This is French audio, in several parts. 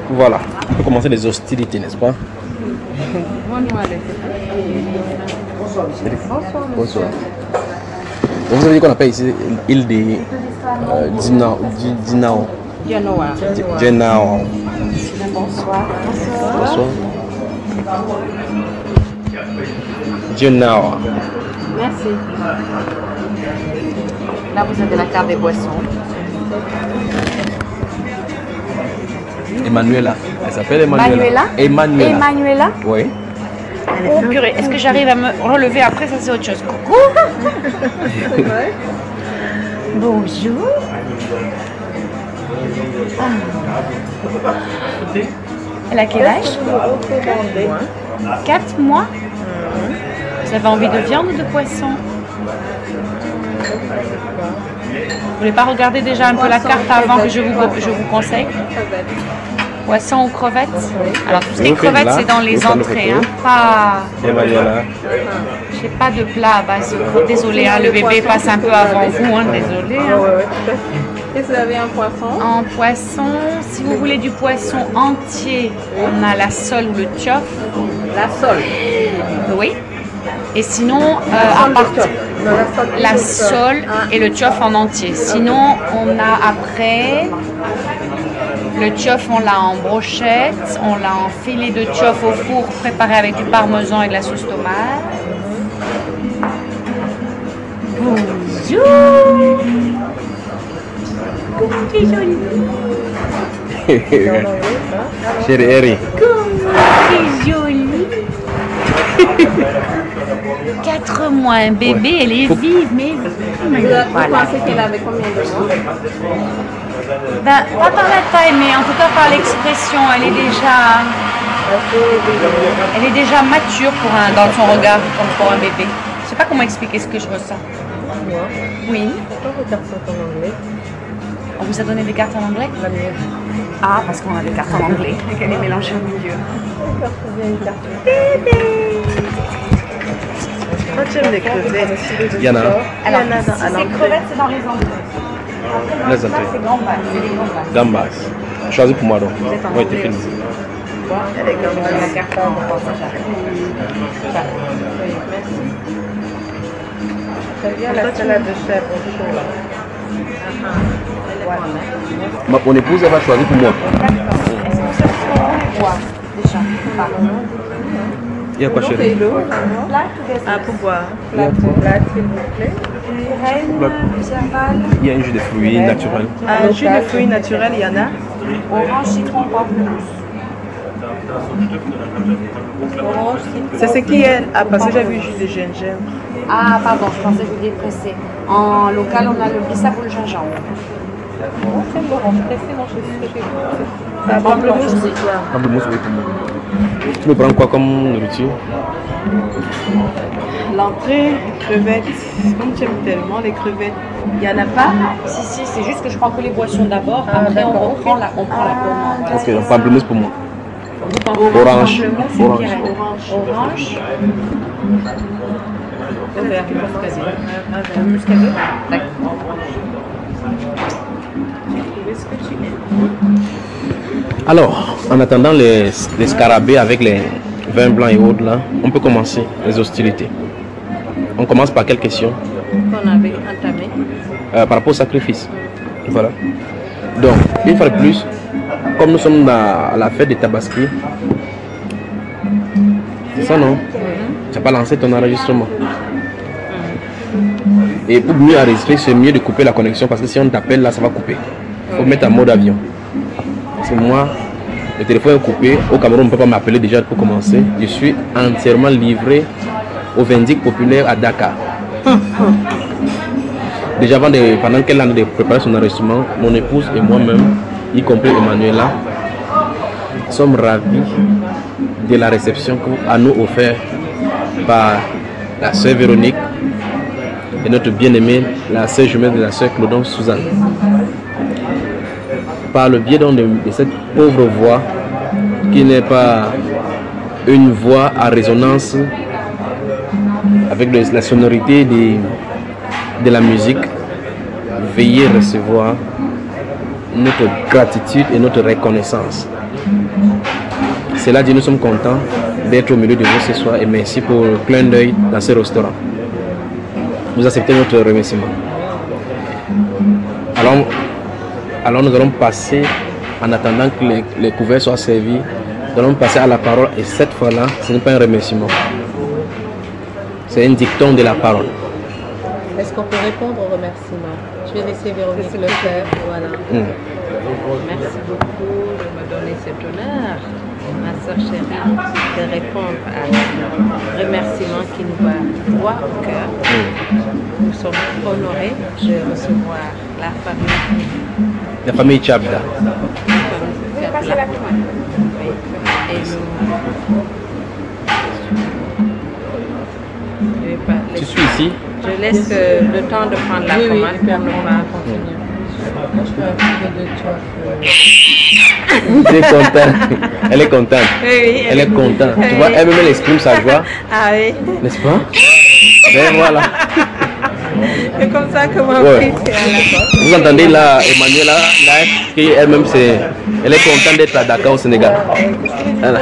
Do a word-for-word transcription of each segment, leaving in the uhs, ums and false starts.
Voilà, on peut commencer les hostilités, n'est-ce pas? Bonsoir. Bonsoir. Vous avez dit qu'on appelle ici l'île de euh, Dinao. Dinao. Genoa. Genao. Bonsoir. Bonsoir. Genao. Merci. Là, vous avez la carte des boissons. Emmanuela. Elle s'appelle Emmanuela. Manuela. Emmanuela. Emmanuela. Oui. Oh purée, est-ce que j'arrive à me relever après? Ça, c'est autre chose. Coucou. Bonjour. Ah. Elle a quel âge? quatre mois. Vous avez envie de viande ou de poisson? Vous voulez pas regarder déjà un peu la carte avant que je vous, je vous conseille? Poisson ou crevettes? Alors tout ce qui est crevettes, c'est dans les entrées, hein, pas... Emmanuela. J'ai pas de plat à base. Désolé, hein, le bébé passe un peu avant vous, hein, désolé. Hein. Et vous avez un poisson? En poisson, si vous voulez du poisson entier, on a la sole ou le tiof. La sole? Oui. Et sinon, euh, à part la sole et le tiof en entier. Sinon, on a après le tiof, on l'a en brochette, on l'a en filet de tiof au four préparé avec du parmesan et de la sauce tomate. Bonjour. C'est joli. Chérie Eri. C'est joli. quatre mois, un bébé, elle est vive, mais Vous, vous pensez qu'elle avait combien de mois? ben, pas par la taille, mais en tout cas par l'expression, elle est déjà, elle est déjà mature pour un, dans son regard, comme pour un bébé. Je sais pas comment expliquer ce que je ressens. Moi? Oui. Pourquoi vos cartes sont en anglais? On vous a donné des cartes en anglais? La mienne. Ah, parce qu'on a des cartes en anglais et qu'elle est mélangée au milieu. D'accord, c'est bien une carte. Moi, j'aime les crevettes. Il y en a. Alors, Il y en a si dans- à c'est l'entrée. crevettes, c'est dans les entrées. Après, Les dans entrées. c'est gambas, c'est les gambas. Gambas. Choisis pour moi donc. Vous êtes en Oui, anglais t'es aussi. félicité. Elle est comme Je vois la carte en français, j'arrive. J'arrive. Très bien, la salade de chèvre au chaud là. Ma- Mon épouse, elle va choisir pour moi. Est-ce que ça se boire déjà? Pas. Il y a quoi, chérie? Payez-le. Plat ou des Ah, pour boire. Plat, plat, s'il vous plaît. Reine, Serval, Il y a un jus de fruits naturel. Un jus de fruits naturel, il y en a. orange, citron, pamplemousse. Orange, citron. C'est ce qui est. Ah, parce que j'ai vu jus de gingembre. Ah, pardon, je pensais que vous vouliez presser. En local, on a le bissap ou le gingembre. Bon, c'est l'orange pressé, moi je suis chez vous. Ah, pamplemousse aussi. Pamplemousse, oui, pour moi. Tu me prends quoi comme nourriture? L'entrée, crevettes. Comme j'aime tellement les crevettes. Il n'y en a pas. Si, si, c'est juste que je prends que les boissons d'abord. Après, on, on prend la, on prend la commande. Ok, donc pamplemousse pour moi. Orange. Orange. Orange. Orange. Le vert, le muscadet. Le muscadet. D'accord. Alors, en attendant les, les scarabées avec les vins blancs et autres, là, on peut commencer les hostilités. On commence par quelle question? Qu'on avait entamé. Euh, par rapport au sacrifice. Voilà. Donc, une fois de plus, comme nous sommes à la fête de Tabaski, c'est ça, non? Tu n'as pas lancé ton enregistrement. Et pour mieux enregistrer, c'est mieux de couper la connexion parce que si on t'appelle là, ça va couper. Il faut mettre en mode avion. Parce que moi, le téléphone est coupé. Au Cameroun, on ne peut pas m'appeler déjà pour commencer. Je suis entièrement livré au Vindic populaire à Dakar. Déjà avant de, pendant qu'elle a de préparer son enregistrement, mon épouse et moi-même, y compris Emmanuela, sommes ravis de la réception qu'à nous offert par la sœur Véronique et notre bien-aimée, la sœur jumelle de la sœur Claudon Suzanne. Par le biais donc de, de cette pauvre voix, qui n'est pas une voix à résonance avec le, la sonorité de, de la musique, veuillez recevoir notre gratitude et notre reconnaissance Cela dit, nous sommes contents d'être au milieu de vous ce soir et merci pour le clin d'œil dans ce restaurant. Vous acceptez notre remerciement. Alors, alors nous allons passer, en attendant que les, les couverts soient servis, nous allons passer à la parole et cette fois-là, ce n'est pas un remerciement. C'est un dicton de la parole. Est-ce qu'on peut répondre aux remerciements? Je vais laisser Véronique le faire. Voilà. Mm. Merci beaucoup de me donner cet honneur, ma soeur chérie, de répondre à un remerciement qui nous va droit au cœur. Mm. Nous sommes honorés de recevoir la famille. La famille Tchabda. La famille Tchabda. Oui. Et nous... Je vais pas Tu laisser- suis ici? Je laisse euh, le temps de prendre la Oui, oui, commande pour nous va continuer. Moi, je fais un petit peu de choix. Elle est contente. Elle est contente. Oui, oui, Elle est contente. Tu oui. vois, elle-même elle exprime sa joie, Ah oui. n'est-ce pas? Ben voilà. C'est comme ça que mon Ouais. fils est à la porte. Vous entendez là, Emmanuela, là, qui elle-même, c'est, elle est contente d'être à Dakar au Sénégal. Voilà.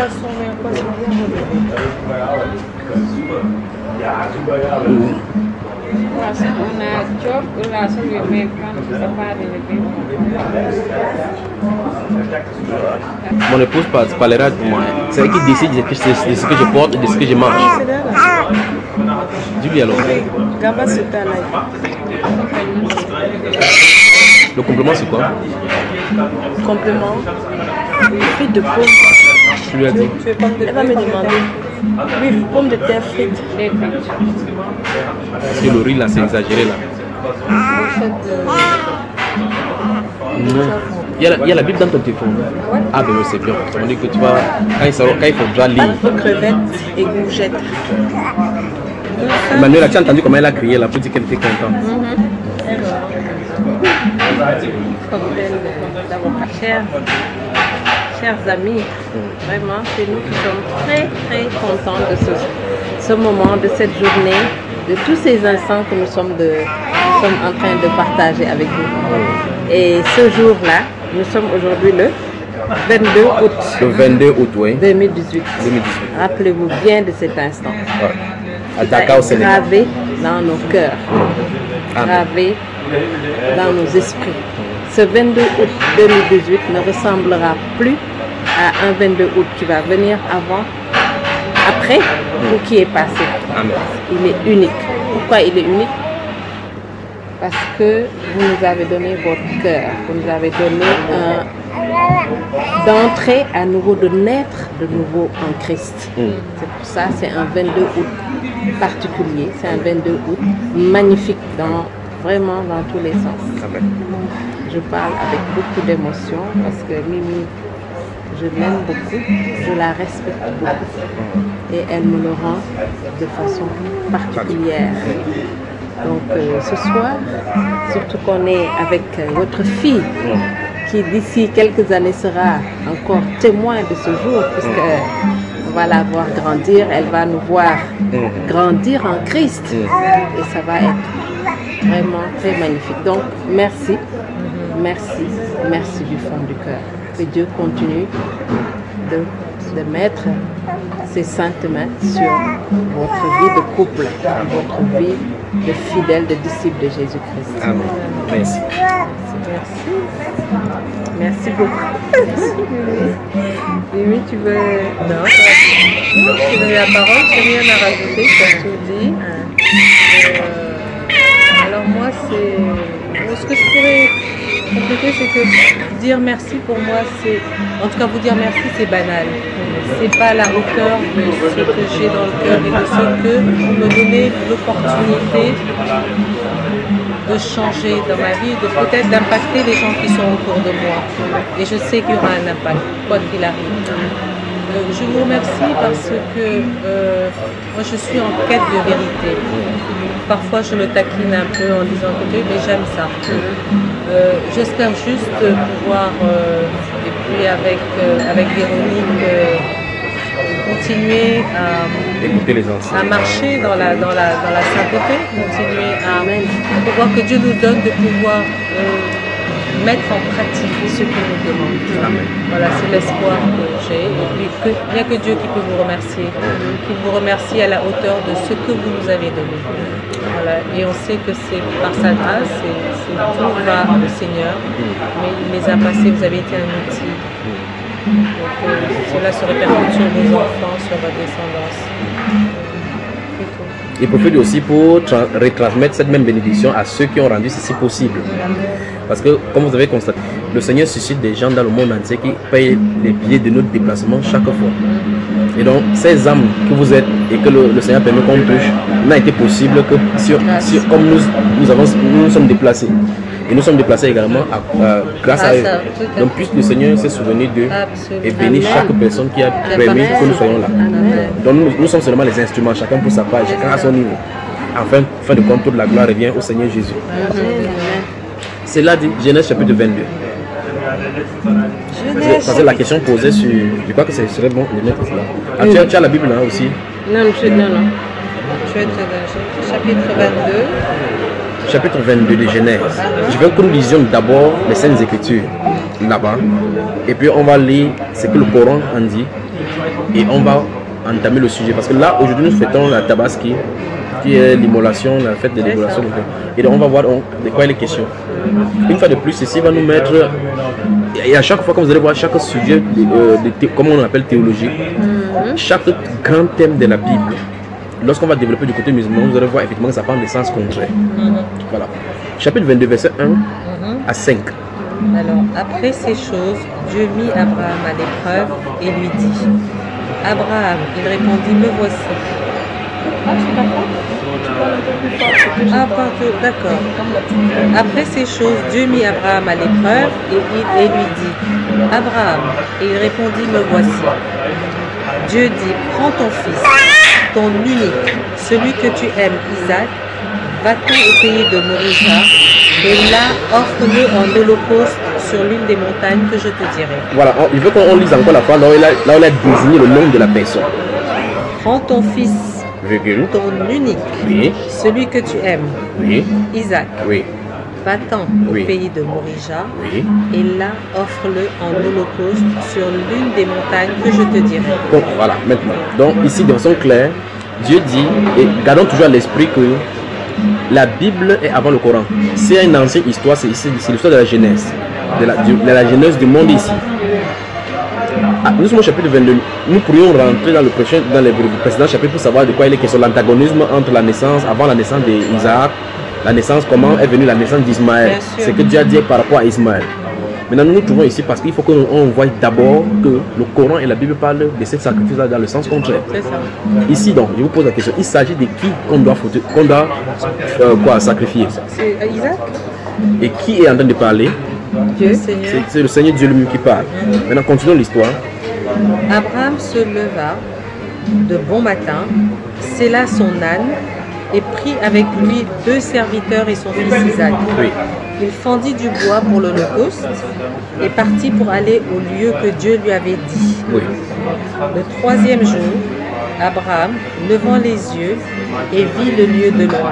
Mon épouse par- parlera de moi. C'est elle qui décide de ce que- de ce que je porte et de ce que je mange. Dis-lui alors. Gamba Sota là. Le complément, c'est quoi? Complément. Frites de pomme. Tu lui as dit. Tu veux pommes de Elle va me demander. Oui, pommes de terre frites. Parce que le riz là, c'est exagéré là. Non. Il y, a la, il y a la Bible dans ton téléphone. Ah ben oui, c'est bien. On dit que tu vas, quand il, sera- quand il faudra lire. Pâte aux crevettes et gourgettes. Emmanuel, tu as entendu comment elle a crié là pour dire qu'elle était contente. Cocktail d'avocat. Chers, chers amis, vraiment, c'est nous qui sommes très très contents de ce, ce moment, de cette journée, de tous ces instants que nous sommes, de, nous sommes en train de partager avec vous. Et ce jour-là, nous sommes aujourd'hui le vingt-deux août Le vingt-deux août, oui. deux mille dix-huit. deux mille dix-huit. Rappelez-vous bien de cet instant. Ouais. À Ça Dakar au est Sénégal. gravé dans nos cœurs, Amen. gravé dans nos esprits. Ce vingt-deux août deux mille dix-huit ne ressemblera plus à un vingt-deux août qui va venir avant, après ou qui est passé. Amen. Il est unique. Pourquoi il est unique? Parce que vous nous avez donné votre cœur, vous nous avez donné un d'entrer à nouveau, de naître de nouveau en Christ. Mm. C'est pour ça, c'est un vingt-deux août particulier, c'est un vingt-deux août magnifique, dans, vraiment dans tous les sens. Amen. Je parle avec beaucoup d'émotion parce que Mimi, je l'aime beaucoup, je la respecte beaucoup et elle me le rend de façon particulière. Donc euh, ce soir, surtout qu'on est avec euh, votre fille qui d'ici quelques années sera encore témoin de ce jour puisque on va la voir grandir, elle va nous voir grandir en Christ et ça va être vraiment très magnifique. Donc merci, merci, merci du fond du cœur. Que Dieu continue de, de mettre ses saintes mains sur votre vie de couple, votre vie de fidèle, de disciple de Jésus-Christ. Amen. Merci. Merci. Merci beaucoup. Mimi, tu veux... Non, tu donnes la parole, j'ai rien à rajouter, tu as tout dit. Euh, alors moi, c'est... Ce que je pourrais compléter, c'est que dire merci pour moi, c'est... En tout cas, vous dire merci, c'est banal. C'est pas à la hauteur de ce que j'ai dans le cœur et de ce que vous me donnez l'opportunité de changer dans ma vie, de peut-être d'impacter les gens qui sont autour de moi. Et je sais qu'il y aura un impact, quoi qu'il arrive. Euh, je vous remercie parce que euh, moi je suis en quête de vérité. Parfois je me taquine un peu en disant que mais j'aime ça. Euh, J'espère juste pouvoir, euh, et puis avec, euh, avec Véronique, euh, continuer à, Écoutez les anciens. à marcher dans la, dans la, dans la sainteté, continuer à, à pouvoir que Dieu nous donne de pouvoir euh, mettre en pratique ce qu'il nous demande. Amen. Voilà, c'est l'espoir que j'ai. Et puis, que, il n'y a que Dieu qui peut vous remercier. Qu'il vous remercie à la hauteur de ce que vous nous avez donné. Voilà. Et on sait que c'est par sa grâce, et c'est tout va au Seigneur. Mais il les a passés, vous avez été un outil. Donc, euh, cela se répercute sur vos enfants, sur votre descendance. Il profite aussi pour retransmettre cette même bénédiction à ceux qui ont rendu ceci possible. Parce que, comme vous avez constaté, le Seigneur suscite des gens dans le monde entier qui payent les billets de notre déplacement chaque fois. Et donc, ces âmes que vous êtes et que le, le Seigneur permet qu'on touche, n'a été possible que sur, sur, comme nous, nous, avons, nous nous sommes déplacés. Et nous sommes déplacés également à, à, grâce à eux. Donc, puisque le Seigneur s'est souvenu d'eux et bénit chaque personne qui a permis que nous soyons là. Donc, nous, nous sommes seulement les instruments, chacun pour sa part, chacun à son niveau. Enfin, fin de compte, toute la gloire revient au Seigneur Jésus. C'est là dit Genèse chapitre vingt-deux. Parce que la question posée sur. Je crois que ce serait bon de mettre cela. Ah, tu, as, tu as la Bible là aussi? Non, je, non, non. Je vais être dans chapitre vingt-deux. Chapitre vingt-deux de Genèse. Je veux que nous lisions d'abord les Saintes Écritures là-bas. Et puis on va lire ce que le Coran en dit. Et on va entamer le sujet. Parce que là, aujourd'hui, nous fêtons la Tabaski, qui est l'immolation, la fête de l'immolation. Et donc on va voir on, de quoi il est question. Une fois de plus, ceci va nous mettre. Et à chaque fois, comme vous allez voir, chaque sujet, euh, de thé, comme on appelle théologique, mm-hmm. chaque grand thème de la Bible, lorsqu'on va développer du côté musulman, vous allez voir effectivement que ça prend des sens contraires. Mm-hmm. Voilà. Chapitre vingt-deux, verset un mm-hmm. à cinq. Alors, après ces choses, Dieu mit Abraham à l'épreuve et lui dit: Abraham, il répondit: me voici. Ah, tu comprends? Ah, pardon, d'accord. Après ces choses, Dieu mit Abraham à l'épreuve et, et lui dit: Abraham, et il répondit: me voici. Dieu dit: prends ton fils, ton unique, celui que tu aimes, Isaac, va-t'en au pays de Morija, et là offre-le en holocauste sur l'une des montagnes que je te dirai. Voilà, il veut qu'on lise encore la fois, là où il a, là où il a désigné le nom de la personne. Prends ton fils, virgule, ton unique, oui. celui que tu aimes, oui. Isaac, oui. va-t'en au oui. pays de Morija, oui. et là offre-le en holocauste sur l'une des montagnes que je te dirai. Bon, voilà, maintenant. Donc ici, de façon claire, Dieu dit, et gardons toujours à l'esprit que la Bible est avant le Coran. C'est une ancienne histoire, c'est l'histoire de la Genèse, de la, de la Genèse du monde ici. Ah, nous sommes au chapitre vingt-deux. Nous pourrions rentrer dans le prochain, dans les précédents chapitres pour savoir de quoi il est question. L'antagonisme entre la naissance, avant la naissance d'Isaac, la naissance, comment est venue la naissance d'Ismaël. C'est que Dieu a dit par rapport à Ismaël. Maintenant, nous nous trouvons ici parce qu'il faut qu'on voit d'abord que le Coran et la Bible parlent de ces sacrifices-là dans le sens contraire. Ici, donc, je vous pose la question, il s'agit de qui qu'on doit, qu'on doit euh, quoi, sacrifier? C'est Isaac. Et qui est en train de parler? Dieu. C'est le Seigneur Dieu lui-même qui parle. Mm-hmm. Maintenant, continuons l'histoire. Abraham se leva de bon matin, sella son âne et prit avec lui deux serviteurs et son fils Isaac. Oui. Il fendit du bois pour l'holocauste et partit pour aller au lieu que Dieu lui avait dit. Oui. Le troisième jour, Abraham, levant les yeux, et vit le lieu de loin.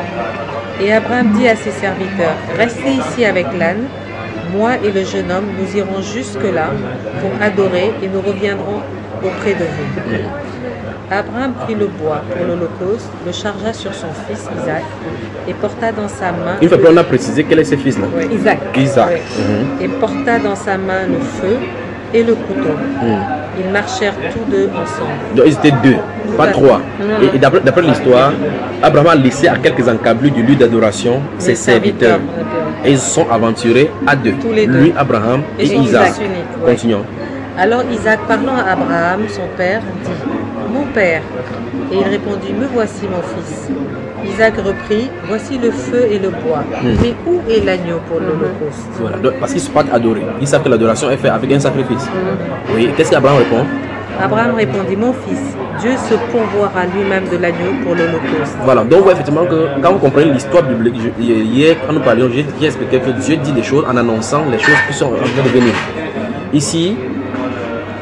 Et Abraham dit à ses serviteurs: restez ici avec l'âne, moi et le jeune homme, nous irons jusque-là pour adorer et nous reviendrons auprès de vous. Abraham prit le bois pour l'holocauste, le chargea sur son fils Isaac et porta dans sa main... Une fois que l'on a précisé quel est ce fils-là. Oui. Isaac. Isaac. Oui. Mm-hmm. Et porta dans sa main le feu et le couteau. Mm. Ils marchèrent tous deux ensemble. Donc ils étaient deux, tout pas trois. Mm. Et, et d'après l'histoire, Abraham a laissé à quelques encablures du lieu d'adoration ses serviteurs. serviteurs. Et ils se sont aventurés à deux. Tous les deux. Lui, Abraham et, et Isaac. Isaac. Continuons. Alors Isaac, parlant à Abraham, son père, dit: mon père. Et il répondit: me voici mon fils. Isaac reprit: voici le feu et le bois. Mm. Mais où est l'agneau pour l'holocauste? Voilà, parce qu'ils ne sont pas adorés. Ils savent que l'adoration est faite avec un sacrifice. Mm. Oui, qu'est-ce qu'Abraham répond? Abraham répondit: mon fils, Dieu se pourvoira lui-même de l'agneau pour l'holocauste. Voilà, donc ouais, effectivement, que, quand vous comprenez l'histoire biblique, je, hier, quand nous parlions, j'ai expliqué que Dieu dit des choses en annonçant les choses qui sont en train de venir. Ici,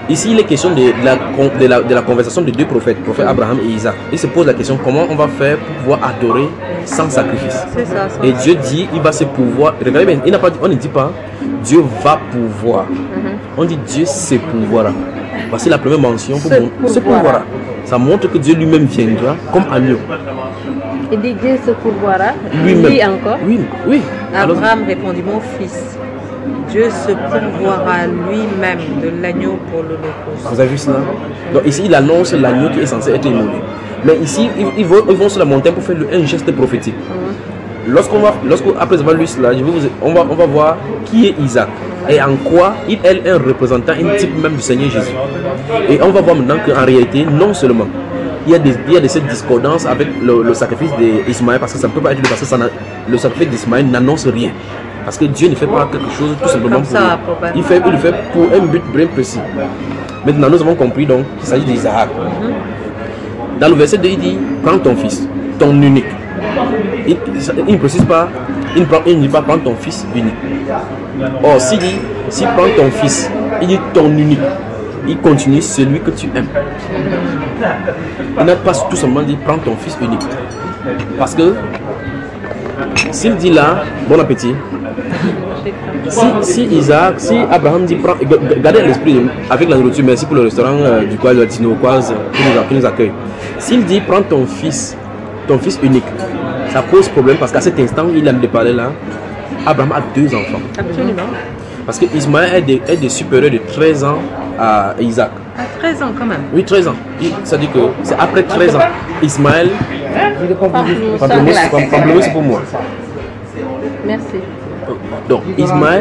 Ici, il est question de la, de la, de la conversation de deux prophètes, prophète Abraham et Isaac. Il se pose la question comment on va faire pour pouvoir adorer sans sacrifice. C'est ça, ça. Et Dieu dit, il va se pouvoir. Regardez bien, il n'a pas dit, on ne dit pas Dieu va pouvoir. Mm-hmm. On dit Dieu se pouvoira. Voici la première mention pour mon, se pouvoira. Ça montre que Dieu lui-même viendra comme agneau. Il dit Dieu se pourvoira. Lui-même. Lui encore. Oui, oui. Abraham Alors, répondit, mon fils, Dieu se pourvoira lui-même de l'agneau pour l'holocauste. Vous avez vu cela? Donc ici, il annonce l'agneau qui est censé être immolé. Mais ici, ils, ils, vont, ils vont sur la montagne pour faire le, un geste prophétique. Mm-hmm. Lorsqu'on va, lorsqu'on, après avoir lu cela, je vais vous, on, va, on va voir qui est Isaac et en quoi il elle, est un représentant, un type même du Seigneur Jésus. Et on va voir maintenant qu'en réalité, non seulement il y a, des, il y a de cette discordance avec le, le sacrifice d'Ismaël, parce que ça ne peut pas être parce que ça le sacrifice d'Ismaël n'annonce rien. Parce que Dieu ne fait pas quelque chose tout simplement pour ça, lui. Il, fait, il le fait pour un but bien précis. Maintenant, nous avons compris donc qu'il s'agit d'Isaac. Mm-hmm. Dans le verset deux, il dit prends ton fils, ton unique. Il, il ne précise pas, il ne, prend, il ne dit pas prends ton fils unique. Or, s'il dit, si prends ton fils, il dit ton unique. Il continue celui que tu aimes. Il n'a pas tout simplement dit prends ton fils unique. Parce que s'il dit là, bon appétit. Si, si Isaac, si Abraham dit prends, gardez l'esprit avec la nourriture, merci pour le restaurant euh, du Quaz, du Quaz qui nous, qui nous accueille. S'il dit prends ton fils, ton fils unique, ça pose problème parce qu'à cet instant, il aime de parler là. Abraham a deux enfants. Absolument. Parce que Ismaël est des, est des supérieurs de treize ans à Isaac. À treize ans quand même. Oui, treize ans. Ça dit que c'est après treize ans. Ismaël. Pamplemousse, c'est pour moi. Merci. Donc, Ismaël.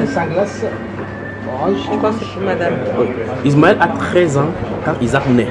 Je pense que c'est pour madame. Ismaël a treize ans quand Isaac naît.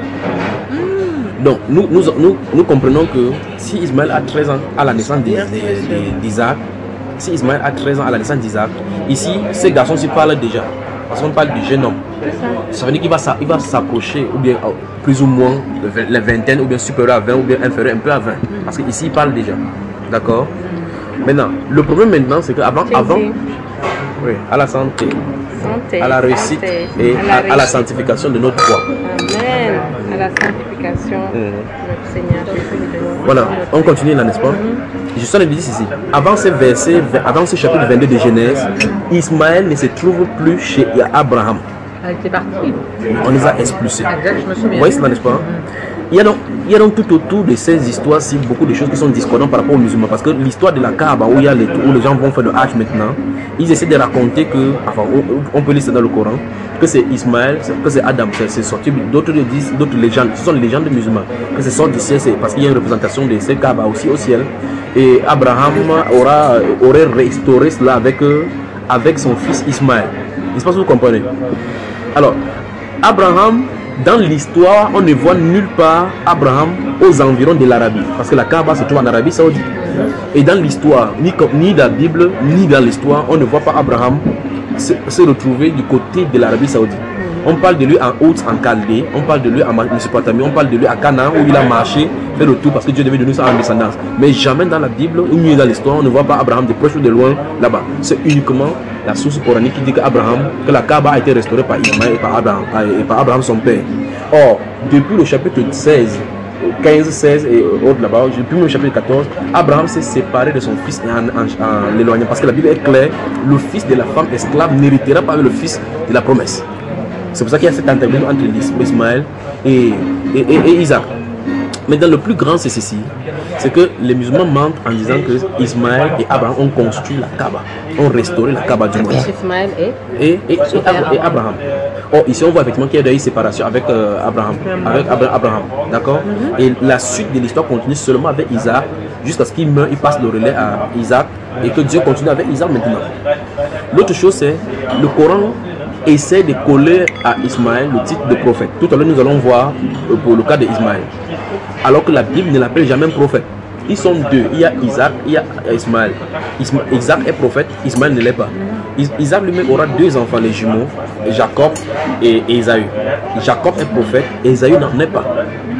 Donc, nous, nous, nous, nous comprenons que si Ismaël a treize ans à la naissance d'Isaac, si Ismaël a treize ans à la naissance d'Isaac, ici, ces garçons-ci parlent déjà. Parce qu'on parle du jeune homme. Ça veut dire qu'il va s'approcher, ou bien plus ou moins la vingtaine, ou bien supérieur à vingt, ou bien inférieur un peu à vingt. Parce qu'ici, il parle déjà. D'accord? Maintenant, le problème maintenant, c'est qu'avant, avant, oui, à la santé, santé à la réussite santé, et à la, à, à la sanctification de notre foi. Amen. À la sanctification mmh. de notre Seigneur Jésus. Voilà, on continue là, n'est-ce pas? Je suis en train de dire ici, avant ce verset, avant ce chapitre vingt-deux de Genèse, Ismaël ne se trouve plus chez Abraham. Elle était partie. On les a expulsés. Exact, je me souviens. Vous voyez cela, n'est-ce pas? Il y, a donc, il y a donc tout autour de ces histoires-ci beaucoup de choses qui sont discordantes par rapport aux musulmans. Parce que l'histoire de la Kaaba, où, il y a les, où les gens vont faire le Hajj maintenant, ils essaient de raconter que, enfin, on, on peut lire ça dans le Coran, que c'est Ismaël, que c'est Adam, c'est sorti. D'autres disent, d'autres légendes, ce sont les légendes musulmanes, que c'est sorti du ciel, c'est parce qu'il y a une représentation de ces Kaaba aussi au ciel. Et Abraham aura, aurait restauré cela avec, avec son fils Ismaël. Je ne sais pas si vous comprenez. Alors, Abraham, dans l'histoire, on ne voit nulle part Abraham aux environs de l'Arabie. Parce que la Kaaba se trouve en Arabie Saoudite. Et dans l'histoire, ni, ni dans la Bible, ni dans l'histoire, on ne voit pas Abraham se, se retrouver du côté de l'Arabie Saoudite. On parle de lui en Haute, en Chaldée, on parle de lui en Mésopotamie, on parle de lui à Canaan où il a marché, fait le tour parce que Dieu devait donner ça en descendance. Mais jamais dans la Bible ou ni dans l'histoire, on ne voit pas Abraham de proche ou de loin là-bas. C'est uniquement la source coranique qui dit qu'Abraham, que la Kaaba a été restaurée par Ismaël et par Abraham, et par Abraham son père. Or, depuis le chapitre seize, quinze, seize et autres là-bas, depuis le chapitre quatorze, Abraham s'est séparé de son fils en, en, en l'éloignant. Parce que la Bible est claire, le fils de la femme esclave n'héritera pas le fils de la promesse. C'est pour ça qu'il y a cet antagonisme entre Ismaël et, et, et, et Isaac. Mais dans le plus grand, c'est ceci. C'est que les musulmans mentent en disant que Ismaël et Abraham ont construit la Kaaba, ont restauré la Kaaba du monde. Ismaël et, et, et, et, et Abraham. Or, ici, on voit effectivement qu'il y a eu séparation avec euh, Abraham. Avec Abraham, d'accord. Mm-hmm. Et la suite de l'histoire continue seulement avec Isaac, jusqu'à ce qu'il meure, il passe le relais à Isaac, et que Dieu continue avec Isaac maintenant. L'autre chose, c'est le Coran essaie de coller à Ismaël le titre de prophète. Tout à l'heure, nous allons voir pour le cas d'Ismaël. Alors que la Bible ne l'appelle jamais un prophète. Ils sont deux. Il y a Isaac, il y a Ismaël. Isma Isaac est prophète, Ismaël ne l'est pas. Is Isaac lui-même aura deux enfants, les jumeaux, Jacob et Ésaü. Jacob est prophète, Ésaü n'en est pas.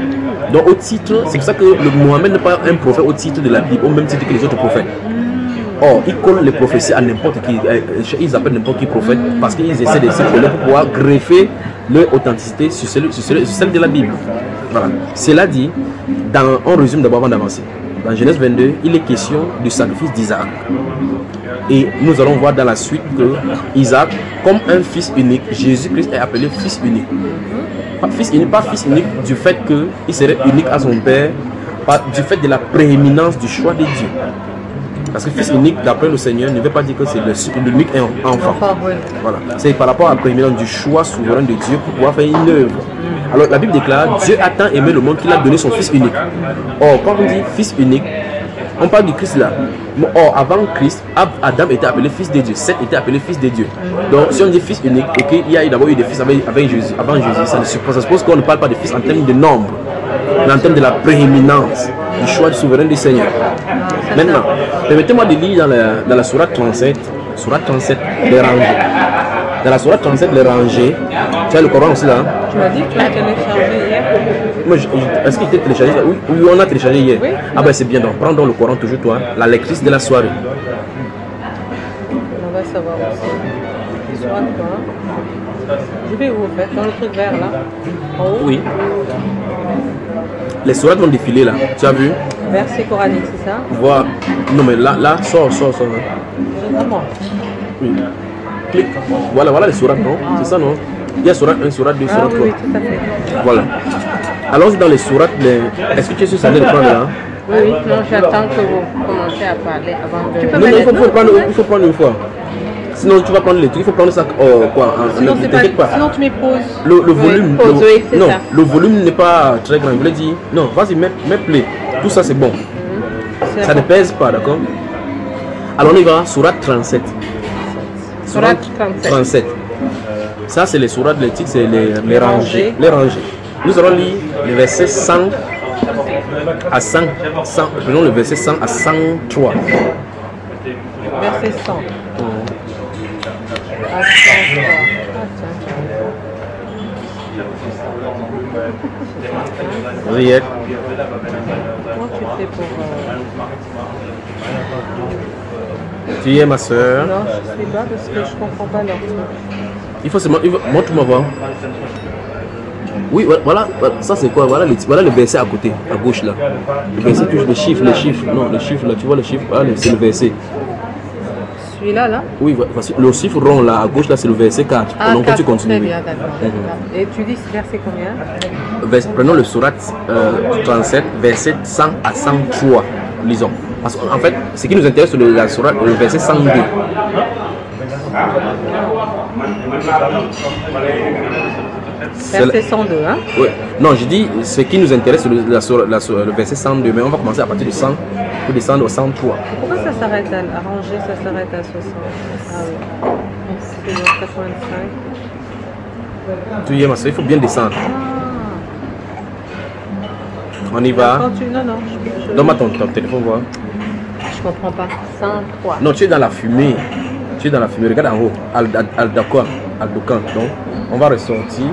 Donc au titre, c'est pour ça que le Mohammed n'est pas un prophète au titre de la Bible, au même titre que les autres prophètes. Or, ils collent les prophéties à n'importe qui. Ils appellent n'importe qui prophète parce qu'ils essaient de s'y coller pour pouvoir greffer leur authenticité sur celle, sur celle, sur celle de la Bible. Voilà. Cela dit, dans, on résume d'abord avant d'avancer. Dans Genèse vingt-deux, il est question du sacrifice d'Isaac. Et nous allons voir dans la suite que Isaac, comme un fils unique, Jésus-Christ est appelé fils unique. Pas fils unique, pas fils unique du fait qu'il serait unique à son père, pas du fait de la prééminence du choix de Dieu. Parce que fils unique, d'après le Seigneur, ne veut pas dire que c'est l'unique enfant. Voilà. C'est par rapport à la prééminence du choix souverain de Dieu pour pouvoir faire une œuvre. Alors la Bible déclare, Dieu a tant aimé le monde qu'il a donné son fils unique. Or, quand on dit fils unique, on parle du Christ là. Or, avant Christ, Adam était appelé fils de Dieu, Seth était appelé fils de Dieu. Donc, si on dit fils unique et qu'il y a d'abord eu des fils avec, avec Jésus, avant Jésus, ça, ça suppose qu'on ne parle pas de fils en termes de nombre, mais en termes de la prééminence du choix du souverain du Seigneur. Maintenant, permettez-moi de lire dans la, dans la sourate trente-sept, sourate trente-sept, les rangées. Dans la sourate trente-sept, les rangées, tu as le Coran aussi là. Hein? Tu m'as dit que tu l'as téléchargé hier. Est-ce qu'il était téléchargé? Oui, oui, on a téléchargé hier. Oui. Ah ben c'est bien, donc prends donc le Coran toujours toi, la lectrice de la soirée. On va savoir aussi. Sourate quoi? Je vais où en fait? Dans le truc vert là? En haut? Oui. Les sourates vont défiler là, tu as vu? Verset coranique, c'est ça? Voilà. Non mais là, là, sors, sors, sors. Comment? Oui. Clique. Voilà, voilà les sourates, non? Ah. C'est ça, non? Il y a sourate un, sourate deux, sourate trois. Ah oui, oui, tout à fait. Voilà. Allons-y dans les sourates. Les... Est-ce que tu es sur ça de prendre là? Oui, oui, non, j'attends que vous commencez à parler avant de... Tu peux non, non, il faut, non faut prendre, il faut prendre une fois. Sinon, tu vas prendre les trucs, il faut prendre ça. Oh, quoi, en, sinon, ne pas, pas. Sinon, tu m'époses. Le, le volume. Oui, pose, le, oui, non, ça. le volume n'est pas très grand. Je voulais dire, non, vas-y, mets, mets play. Tout ça, c'est bon. Mmh. Ça ne pèse pas, d'accord? Alors, on y va, sourate trente-sept. Sourate trente-sept. trente-sept. Ça, c'est les sourates, les titres, c'est les, les rangées. Les rangées. Nous allons lire les versets cent à cent. cent prenons le verset cent à cent trois. Verset cent. Mmh. À cent trois. Oui, Ed. Comment tu fais pour... Euh... Tu y es, ma soeur? Non, je sais pas parce que je comprends pas leur truc. Il faut seulement... Montre-moi voir. Oui, voilà, ça c'est quoi? Voilà le, voilà le verset à côté, à gauche là. Le verset touche les chiffres, les chiffres. Non, les chiffres là, tu vois les chiffres? Ah, c'est le verset. Celui-là, là? Oui, le chiffre rond là, à gauche là, c'est le verset quatre. Ah, donc quatre, tu continues. très bien, d'accord. Mm-hmm. Et tu dis verset combien? Vers, prenons le sourate euh, trente-sept, verset cent à cent trois. Lisons. Parce qu'en fait, ce qui nous intéresse, c'est le, la sourate, le verset cent deux. Verset cent deux, hein? Oui. Non, je dis, ce qui nous intéresse, c'est le, la, la, le verset cent deux, mais on va commencer à partir de cent pour descendre au cent trois. Pourquoi ça s'arrête à arranger, ça s'arrête à soixante? Ah oui. C'est quatre-vingt-cinq. Tu y es, ma soeur, il faut bien descendre. Ah. On y va. Tu... Non, non. Je... Donne-moi ton, ton téléphone, voir. Je comprends pas. cent trois. Non, tu es dans la fumée. Tu es dans la fumée. Regarde en haut. Al-Dakan. Al-Dakan. Donc, on va ressortir.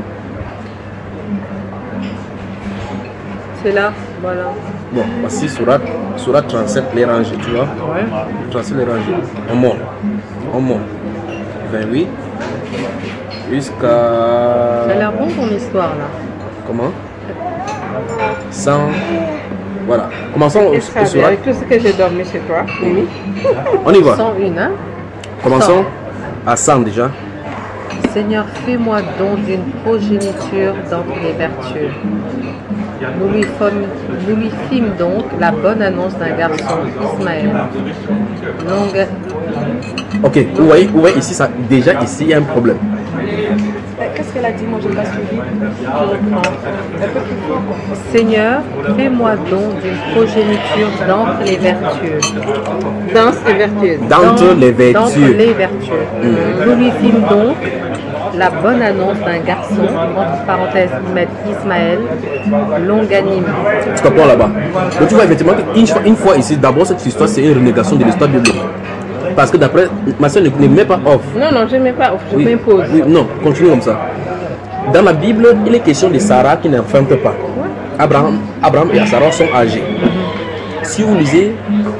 C'est là, voilà. Bon, voici Sourate, Sourate trente-sept, les rangées, tu vois. Ouais. trente-sept, les rangées. On monte. On monte. vingt-huit. Jusqu'à... Ça a l'air bon ton histoire là. Comment? cent. Voilà. Commençons au, au Sourate. Avec tout ce que j'ai dormi chez toi. Oui. On y va. cent un, hein? Commençons à cent déjà. Seigneur, fais-moi don d'une progéniture d'entre les vertueux. Nous lui, fîmes, nous lui fîmes donc la bonne annonce d'un garçon, Ismaël. Longue... Ok, vous voyez, vous voyez ici, ça, déjà ici, il y a un problème. Qu'est-ce qu'elle a dit? Moi, je n'ai pas suivi. Je reprends. Un peu plus fort. Seigneur, fais-moi don d'une progéniture d'entre les vertueux. D'entre les vertueux. D'entre les vertueux. D'entre les vertueux. Mmh. Nous lui fîmes donc la bonne annonce d'un garçon, entre parenthèses, Ismaël, longanime. Tu comprends là-bas? Donc tu vois effectivement qu'une fois, une fois ici, d'abord cette histoire, c'est une renégation de l'histoire biblique. Parce que d'après, ma soeur ne, ne met pas off. Non, non, je ne mets pas off, je oui, m'impose. Oui, non, continue comme ça. Dans la Bible, il est question de Sarah qui n'enfante pas. Abraham, Abraham et Sarah sont âgés. Si vous lisez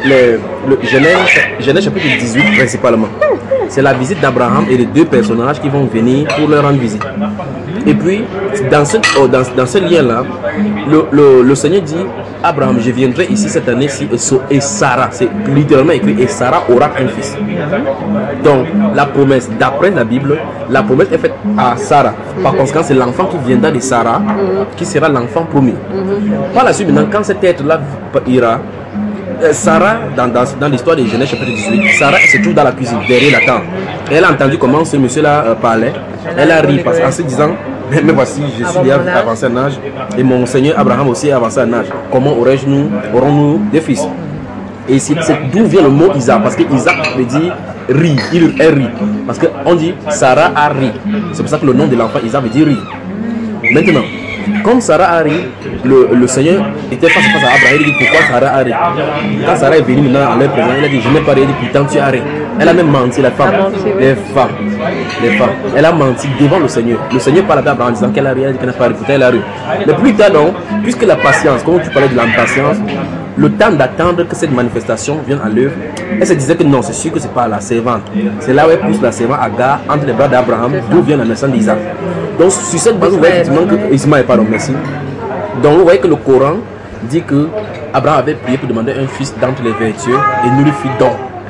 le, le Genèse, Genèse chapitre dix-huit principalement. C'est la visite d'Abraham et les deux personnages qui vont venir pour leur rendre visite. Et puis, dans ce, oh, dans, dans ce lien-là, le, le, le Seigneur dit, Abraham, je viendrai ici cette année-ci et Sarah, c'est littéralement écrit, et Sarah aura un fils. Donc, la promesse, d'après la Bible, la promesse est faite à Sarah. Par conséquent, c'est l'enfant qui viendra de Sarah qui sera l'enfant promis. Par la suite, maintenant, quand cet être-là ira, Sarah, dans, dans, dans l'histoire de Genèse chapitre dix-huit, Sarah se trouve dans la cuisine, derrière la tente. Elle a entendu comment ce monsieur-là euh, parlait. Elle a ri parce, en se disant, mais, mais voici, je suis déjà avancé en âge et mon Seigneur Abraham aussi est avancé en âge. Comment aurais-je nous, aurons-nous des fils? Et c'est d'où vient le mot Isaac, parce que Isaac veut dire ri, il est ri. Parce qu'on dit Sarah a ri. C'est pour ça que le nom de l'enfant Isaac veut dire ri. Maintenant, comme Sarah a ri, le, le Seigneur était face à face à Abraham. Il dit pourquoi Sarah a ri. Quand Sarah est venue maintenant à leur présence, il a dit je n'ai pas ri. Il dit pourtant tu as ri. Elle a même menti, la femme. Menti, oui. Les femmes. Les femmes. Elle a menti devant le Seigneur. Le Seigneur parle à Abraham en disant qu'elle a ri. Elle a dit qu'elle n'a pas ri. Pourtant elle a ri. Mais plus tard, donc, puisque la patience, comme tu parlais de l'impatience, le temps d'attendre que cette manifestation vienne à l'œuvre, elle se disait que non, c'est sûr que c'est pas la servante. C'est là où elle pousse la servante Agar entre les bras d'Abraham, d'où vient la naissance d'Isaac. Donc sur cette base, vous voyez effectivement que Ismaël, pardon, merci. Donc vous voyez que le Coran dit que Abraham avait prié pour demander un fils d'entre les vertueux et nous lui fit don.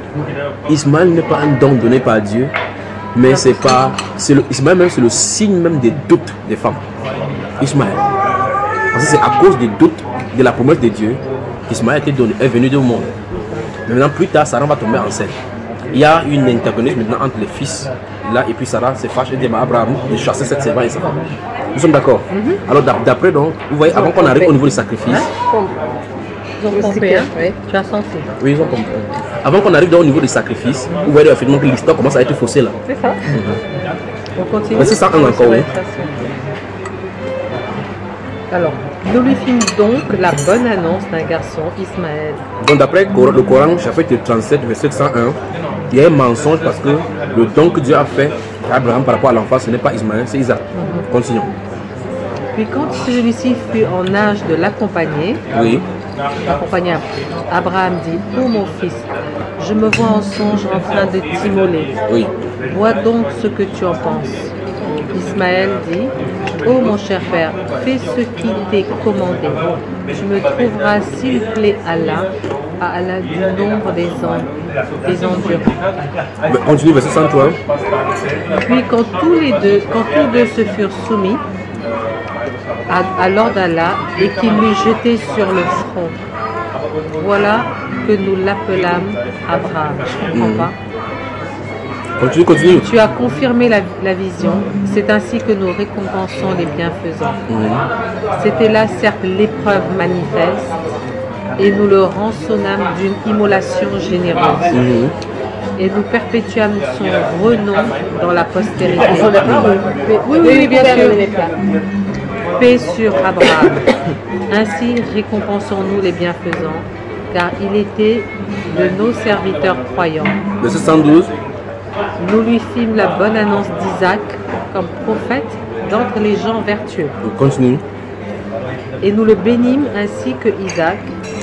Ismaël n'est pas un don donné par Dieu, mais c'est pas, c'est le Ismaël même, c'est le signe même des doutes des femmes. Ismaël, parce que c'est à cause des doutes de la promesse de Dieu qu'Ismaël était donné, est venu du monde. Mais maintenant plus tard, Sarah va tomber enceinte. Il y a une interconnexion maintenant entre les fils là et puis Sarah se fâche et dit à Abraham de chasser cette servante et sa femme. Nous sommes d'accord. Mm-hmm. Alors d'après donc, vous voyez, avant qu'on arrive au niveau du sacrifice, hein? Ils ont compris, hein? Oui. Tu as senti. Oui, ils ont compris. Avant qu'on arrive donc au niveau du sacrifice, vous voyez effectivement que l'histoire commence à être faussée là. C'est ça. Mm-hmm. On continue. Mais c'est ça un encore, oui. Alors, nous lui fîmes donc la bonne annonce d'un garçon, Ismaël. Donc d'après le Coran, chapitre trente-sept, verset cent un, il y a un mensonge parce que le don que Dieu a fait à Abraham par rapport à l'enfant, ce n'est pas Ismaël, c'est Isaac. Mm-hmm. Continuons. Puis quand celui-ci fut en âge de l'accompagner, oui. l'accompagner, Abraham dit, ô mon fils, je me vois en songe en train de t'immoler. Oui. Vois donc ce que tu en penses. Ismaël dit, ô mon cher père, fais ce qui t'est commandé. Tu me trouveras, s'il plaît Allah, à Allah du nombre des ans, des endurants. Continue, verset cent trois. Puis quand tous les deux, quand tous deux se furent soumis à, à l'ordre d'Allah et qu'il l'eut jeté sur le front, voilà que nous l'appelâmes Abraham. Je ne comprends mmh. pas. Continue, continue. Tu as confirmé la, la vision, c'est ainsi que nous récompensons les bienfaisants. Mmh. C'était là certes l'épreuve manifeste, et nous le rançonnâmes d'une immolation généreuse. Mmh. Et nous perpétuâmes son renom dans la postérité. Mmh. Oui, oui, oui, bien sûr. Paix sur Abraham. Ainsi récompensons-nous les bienfaisants, car il était de nos serviteurs croyants. Verset cent douze. Nous lui fîmes la bonne annonce d'Isaac comme prophète d'entre les gens vertueux. Continue. Et nous le bénîmes ainsi que Isaac.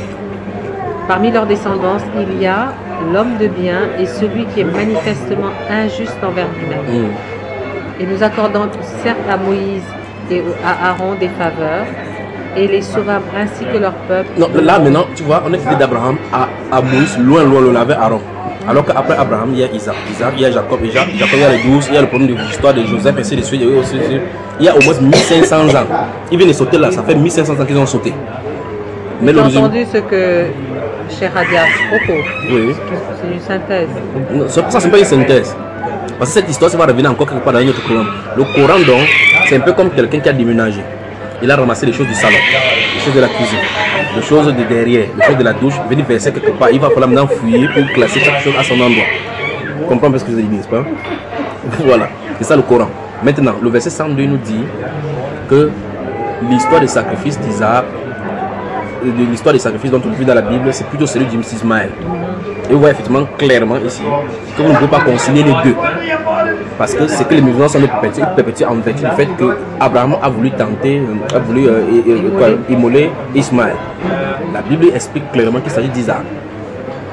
Parmi leurs descendants, il y a l'homme de bien et celui qui est manifestement injuste envers lui-même. Mm. Et nous accordons certes à Moïse et à Aaron des faveurs, et les sauvâmes ainsi que leur peuple. Non, là maintenant, tu vois, on est quitté d'Abraham à, à Moïse, loin, loin, loin, avec Aaron. Alors qu'après Abraham, il y a Isaac, Isaac, il y a Jacob, et Jacob, Jacob il y a les douze, il y a le problème de l'histoire de Joseph, ainsi de suite, il y a au moins mille cinq cents ans. Ils viennent de sauter là, ça fait mille cinq cents ans qu'ils ont sauté. Mais tu as entendu ce que Cheikh Hadias propose? Oui. C'est une synthèse. Non, ça, c'est pas une synthèse. Parce que cette histoire, ça va revenir encore quelque part dans notre Coran. Le Coran, donc, c'est un peu comme quelqu'un qui a déménagé. Il a ramassé les choses du salon, les choses de la cuisine, les choses de derrière, les choses de la douche, venir verser quelque part. Il va falloir maintenant fouiller pour classer chaque chose à son endroit. Vous comprenez ce que je dis, n'est-ce pas? Voilà, c'est ça le Coran. Maintenant, le verset cent deux nous dit que l'histoire des sacrifices d'Isaac, de l'histoire des sacrifices dont on trouve dans la Bible, c'est plutôt celui d'Ismaël. Et vous voyez effectivement clairement ici que vous ne pouvez pas concilier les deux. Parce que c'est que les musulmans sont perpétués, perpétués en vertu du fait que Abraham a voulu tenter, a voulu euh, euh, quoi, immoler Ismaël. La Bible explique clairement qu'il s'agit d'Isaac.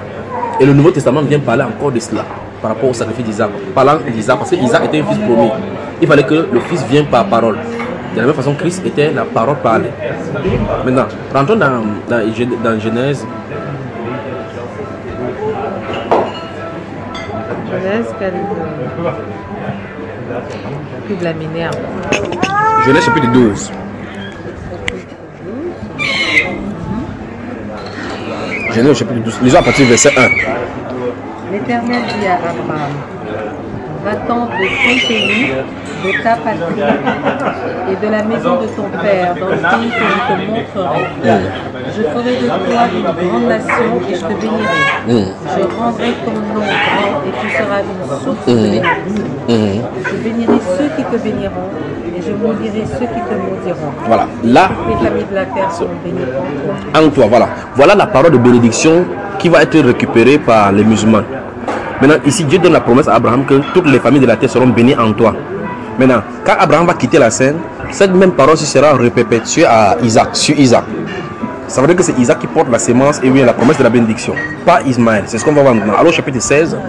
Et le Nouveau Testament vient parler encore de cela, par rapport au sacrifice d'Isaac. Parlant d'Isaac, parce qu'Isaac était un fils promis. Il fallait que le fils vienne par parole. De la même façon, Christ était la parole parlée. Maintenant, rentrons dans, dans, dans Genèse. Genèse, quelle... Plus de la minerve. Genèse chapitre douze. Genèse chapitre douze. Lisons à partir du verset un. L'Éternel dit à Abraham, va-t'en de ton pays, de ta patrie et de la maison de ton père dans le pays que je te montrerai. Mm. Je ferai de toi une grande nation et je te bénirai. Mm. Je rendrai ton nom grand et tu seras une source Mm. de bénédiction. Mm. Je bénirai ceux qui te béniront et je maudirai ceux qui te maudiront. Voilà, là, Les familles de la terre seront bénies en toi. en toi, voilà. Voilà la parole de bénédiction qui va être récupérée par les musulmans. Maintenant, ici, Dieu donne la promesse à Abraham que toutes les familles de la terre seront bénies en toi. Maintenant, quand Abraham va quitter la scène, cette même parole sera répétée à Isaac, sur Isaac. Ça veut dire que c'est Isaac qui porte la sémence et oui, la promesse de la bénédiction, pas Ismaël. C'est ce qu'on va voir maintenant. Alors, chapitre seize.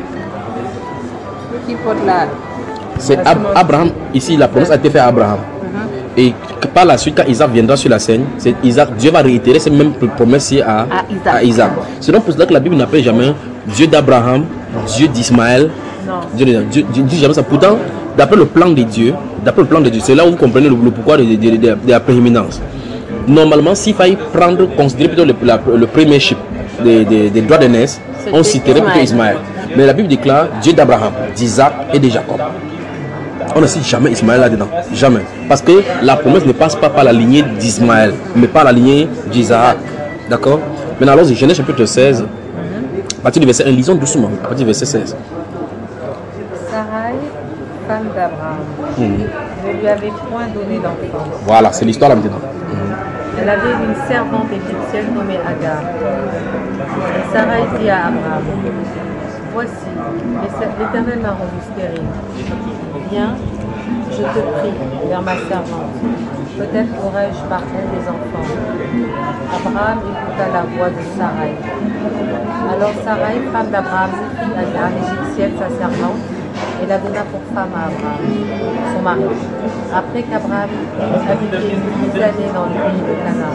Qui porte la... C'est Ab Abraham, ici, la promesse a été faite à Abraham. Uh-huh. Et par la suite, quand Isaac viendra sur la scène, c'est Isaac, Dieu va réitérer cette même promesse à, à Isaac. À Isaac. C'est donc pour cela que la Bible n'appelle jamais Dieu d'Abraham, Dieu d'Ismaël. Dieu, Dieu, Dieu dit jamais ça. Pourtant, d'après le plan de Dieu, d'après le plan de Dieu, c'est là où vous comprenez le, le pourquoi de, de, de, de, de la prééminence. Normalement, s'il fallait prendre, considérer plutôt le, la, le premiership des, des, des droits d'aînesse, on citerait plutôt Ismaël. Mais la Bible déclare Dieu d'Abraham, d'Isaac et de Jacob. On ne cite jamais Ismaël là-dedans. Jamais. Parce que la promesse ne passe pas par la lignée d'Ismaël, mais par la lignée d'Isaac. D'accord? Maintenant, alors, Genèse chapitre seize, à partir du verset un, lisons doucement, à partir du verset seize. Sarai, femme d'Abraham, mmh. ne lui avait point donné d'enfant. Voilà, c'est l'histoire là maintenant. Mmh. Elle avait une servante égyptienne nommée Agar. Et Sarai dit à Abraham, voici, l'Éternel m'a rendu stérile. Viens, je te prie, vers ma servante. Peut-être aurai-je par elle des enfants. Abraham écouta la voix de Sarai. Alors Sarai, femme d'Abraham, prit Agar, l'Égyptienne, sa servante, et la donna pour femme à Abraham, son mari. Après qu'Abraham habitait dix années dans le pays de Canaan.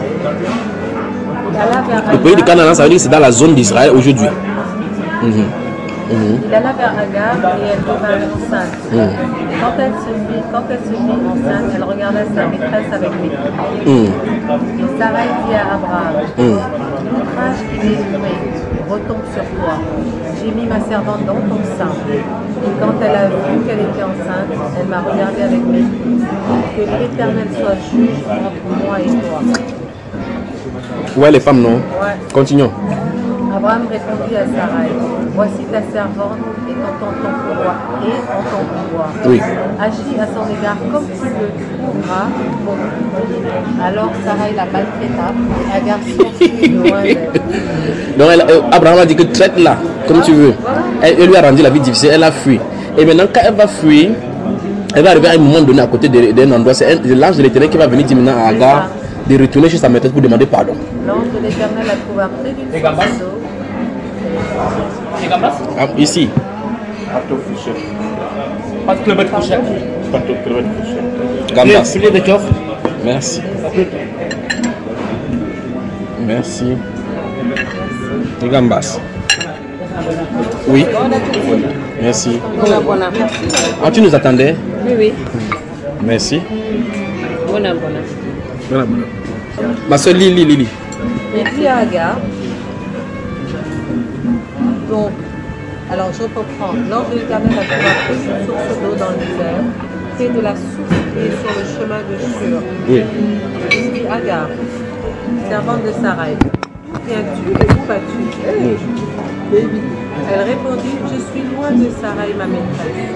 Le pays de Canaan, ça veut dire que c'est dans la zone d'Israël aujourd'hui. Mmh. Mmh. Il alla vers Agar et elle devint enceinte. Mmh. Et quand elle se vit, quand elle se vit enceinte, elle regarda sa maîtresse avec mépris. Mmh. Et Sarai dit à Abraham, mmh. l'outrage qui m'est fait retombe sur toi. J'ai mis ma servante dans ton sein. Et quand elle a vu qu'elle était enceinte, elle m'a regardé avec mépris. Que l'Éternel soit juge entre moi et toi. Ouais, les femmes, non? Ouais. Continuons. Abraham répondit à Sarai, voici ta servante est en ton pouvoir. Et en ton pouvoir. Oui. Agis à son égard comme tu le trouveras bon. Alors Sarai la maltraita et Agar sortit de loin d'elle. Donc elle, euh, Abraham a dit que traite-la comme ah, tu veux. Voilà. Elle, elle lui a rendu la vie difficile, elle a fui. Et maintenant quand elle va fuir, elle va arriver à un moment donné à côté d'un endroit. C'est l'ange de l'Éternel qui va venir dire maintenant à Agar de retourner chez sa maîtresse pour demander pardon. L'ange de l'Éternel la trouva près d'une source d'eau. Ah, ici. Gambas. Merci. Merci. Les gambas. Oui. Merci. Ah, tu nous attendais? Oui, oui. Merci. Bona, bona. Bona, bona. Ma soeur Lili, Lili. Et puis à Agar. Donc, alors je reprends. L'ange de l'Éternel a trouvé une source d'eau dans le désert, près de la source qui est sur le chemin de Shur. Oui. Il dit Agar, servante de Sarai, d'où viens-tu et où vas-tu? Oui. Elle répondit, je suis loin de Sarai, ma maîtresse.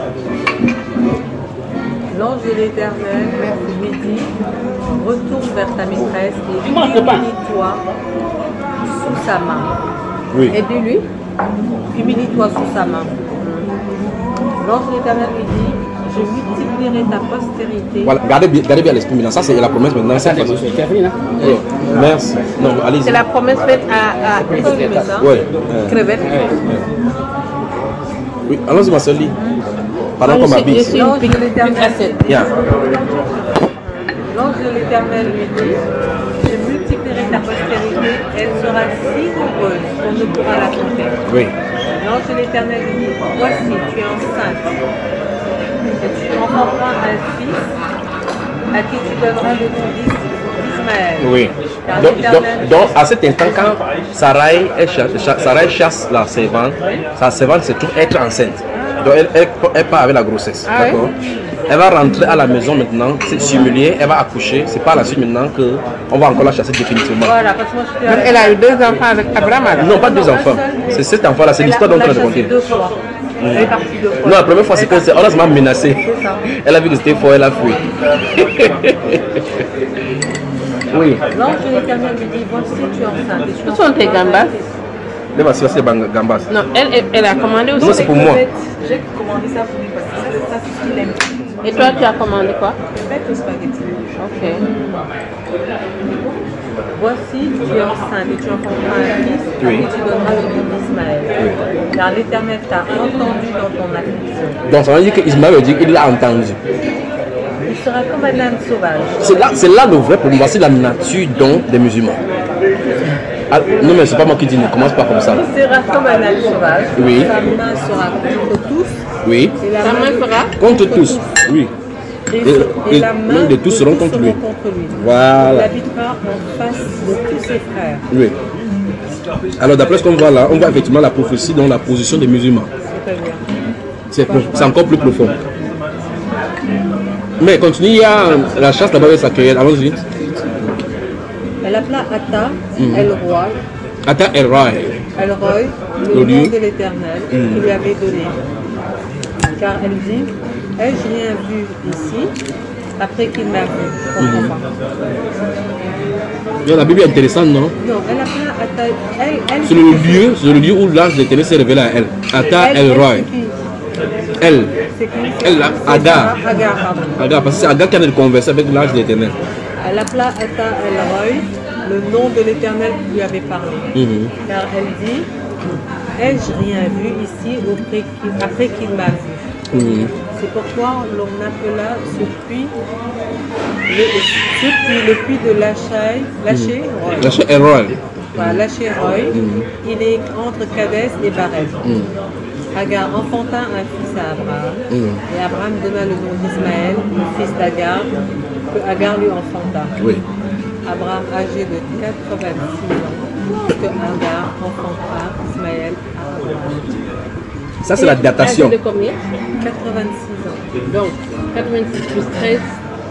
L'ange de l'Éternel lui dit, retourne vers ta maîtresse et humilie-toi sous sa main. Oui. Et dis-lui, humilie-toi sous sa main. L'ange de l'Éternel lui dit, je multiplierai ta postérité. Voilà, gardez bien, gardez bien l'esprit maintenant. Ça, c'est la promesse maintenant. C'est terminé. Oui. Merci. Non, allez-y. C'est la promesse faite à, à Oui. Crevette. Oui, allons-y, ma soeur, lis. Pendant qu'on m'habille. L'ange de l'Éternel Yeah. L'ange de l'Éternel lui dit, je multiplierai ta postérité, elle sera si nombreuse qu'on ne pourra la compter. Oui. L'ange de l'Éternel lui dit, voici, tu es enceinte, et tu enfanteras un fils à qui tu donneras le nom d'Ismaël. Oui. Car Donc, donc, l'Éternel- donc, à cet instant, quand Sarai, elle chasse, chasse- Sarai chasse la servante, sa servante se trouve être enceinte. Donc, elle, elle, elle part avec la grossesse. Ah ouais? D'accord. Elle va rentrer à la maison maintenant, c'est simulé, elle va accoucher. C'est pas la suite maintenant qu'on va encore la chasser définitivement. Voilà, parce que moi je suis Donc elle a eu deux enfants avec Abraham. alors. Non, pas deux enfants. C'est cet enfant-là, c'est l'histoire dont on a raconté. deux fois. Elle est partie deux fois. Non, la première fois, c'est qu'on s'est heureusement menacé. C'est ça. Elle a vu que c'était fort, elle a fui. Oui. L'ange de l'Éternel lui dit, voici, tu es enceinte. Et tu Où sont tes gambas? Elle va se passer Gambas. Non, elle, elle, elle a commandé aussi. Non, c'est pour moi. J'ai commandé ça pour lui parce que ça, ça c'est ce qu'il aime. Et toi, tu as commandé quoi? Faites au spaghetti. Ok. Voici, tu es enceinte et tu enfanteras un fils, Oui. et tu donneras le nom d'Ismaël. Car l'Éternel t'a entendu dans ton affliction. Donc ça veut dire qu'Ismaël dit qu'il l'a entendu. Il sera comme un âne sauvage. C'est là, c'est là le vrai problème, c'est la nature donc des musulmans. Ah, non mais c'est pas moi qui dis, ne commence pas comme ça. Il sera comme un âne sauvage. Oui. Sa main sera contre tous. Oui. Et la Ta main fera? Contre tous. Oui. Et, Et- et la main l'un des tous seront contre lui. contre lui. Voilà. Il habitera en face de tous ses frères. Oui. Alors d'après ce qu'on voit là, on voit effectivement la prophétie dans la position des musulmans. C'est-à-dire, C'est pro- c'est encore plus profond. Mais continue, il y a euh, la chasse là-bas avec sa cueillette. Allons-y. elle appela Atta, El Roi, Atta El Rai. El Roy, Le le nom lieu. de l'Éternel Mm. qu'il lui avait donné. Car elle dit, ai-je rien vu ici après qu'il m'a vu? Je comprends pas. Bien, la Bible est intéressante, non? Non, elle appela Atta, elle, elle, C'est le lieu, c'est le lieu où l'âge de l'Éternel s'est révélé à elle. Atta El Rai. c'est qui? Elle. C'est qui? Elle, là, C'est Agar. Sarah, Agar, pardon. Agar, parce que c'est Agar qui a conversé avec l'âge de l'Éternel. Elle appela Atta El Roy, le nom de l'Éternel qui lui avait parlé. Mhm. Car elle dit, ai-je rien vu ici auprès qu'il- après qu'il m'a vu? Mhm. C'est pourquoi l'on appela ce puits le, ce puits, le puits de Lachaï, Laché, Roy. La chair El Rai. Voilà, Laché Roy. Il est entre Kadès et Barel. Mhm. Agar enfanta un fils à Abraham, Mhm. et Abraham donna le nom d'Ismaël, le fils d'Agar, que Agar lui enfanta. Oui. Abraham, âgé de quatre-vingt-six ans, que Agar enfanta Ismaël à Abraham. Ça, c'est la datation. Âgé de combien? quatre-vingt-six ans. Donc, quatre-vingt-six plus treize.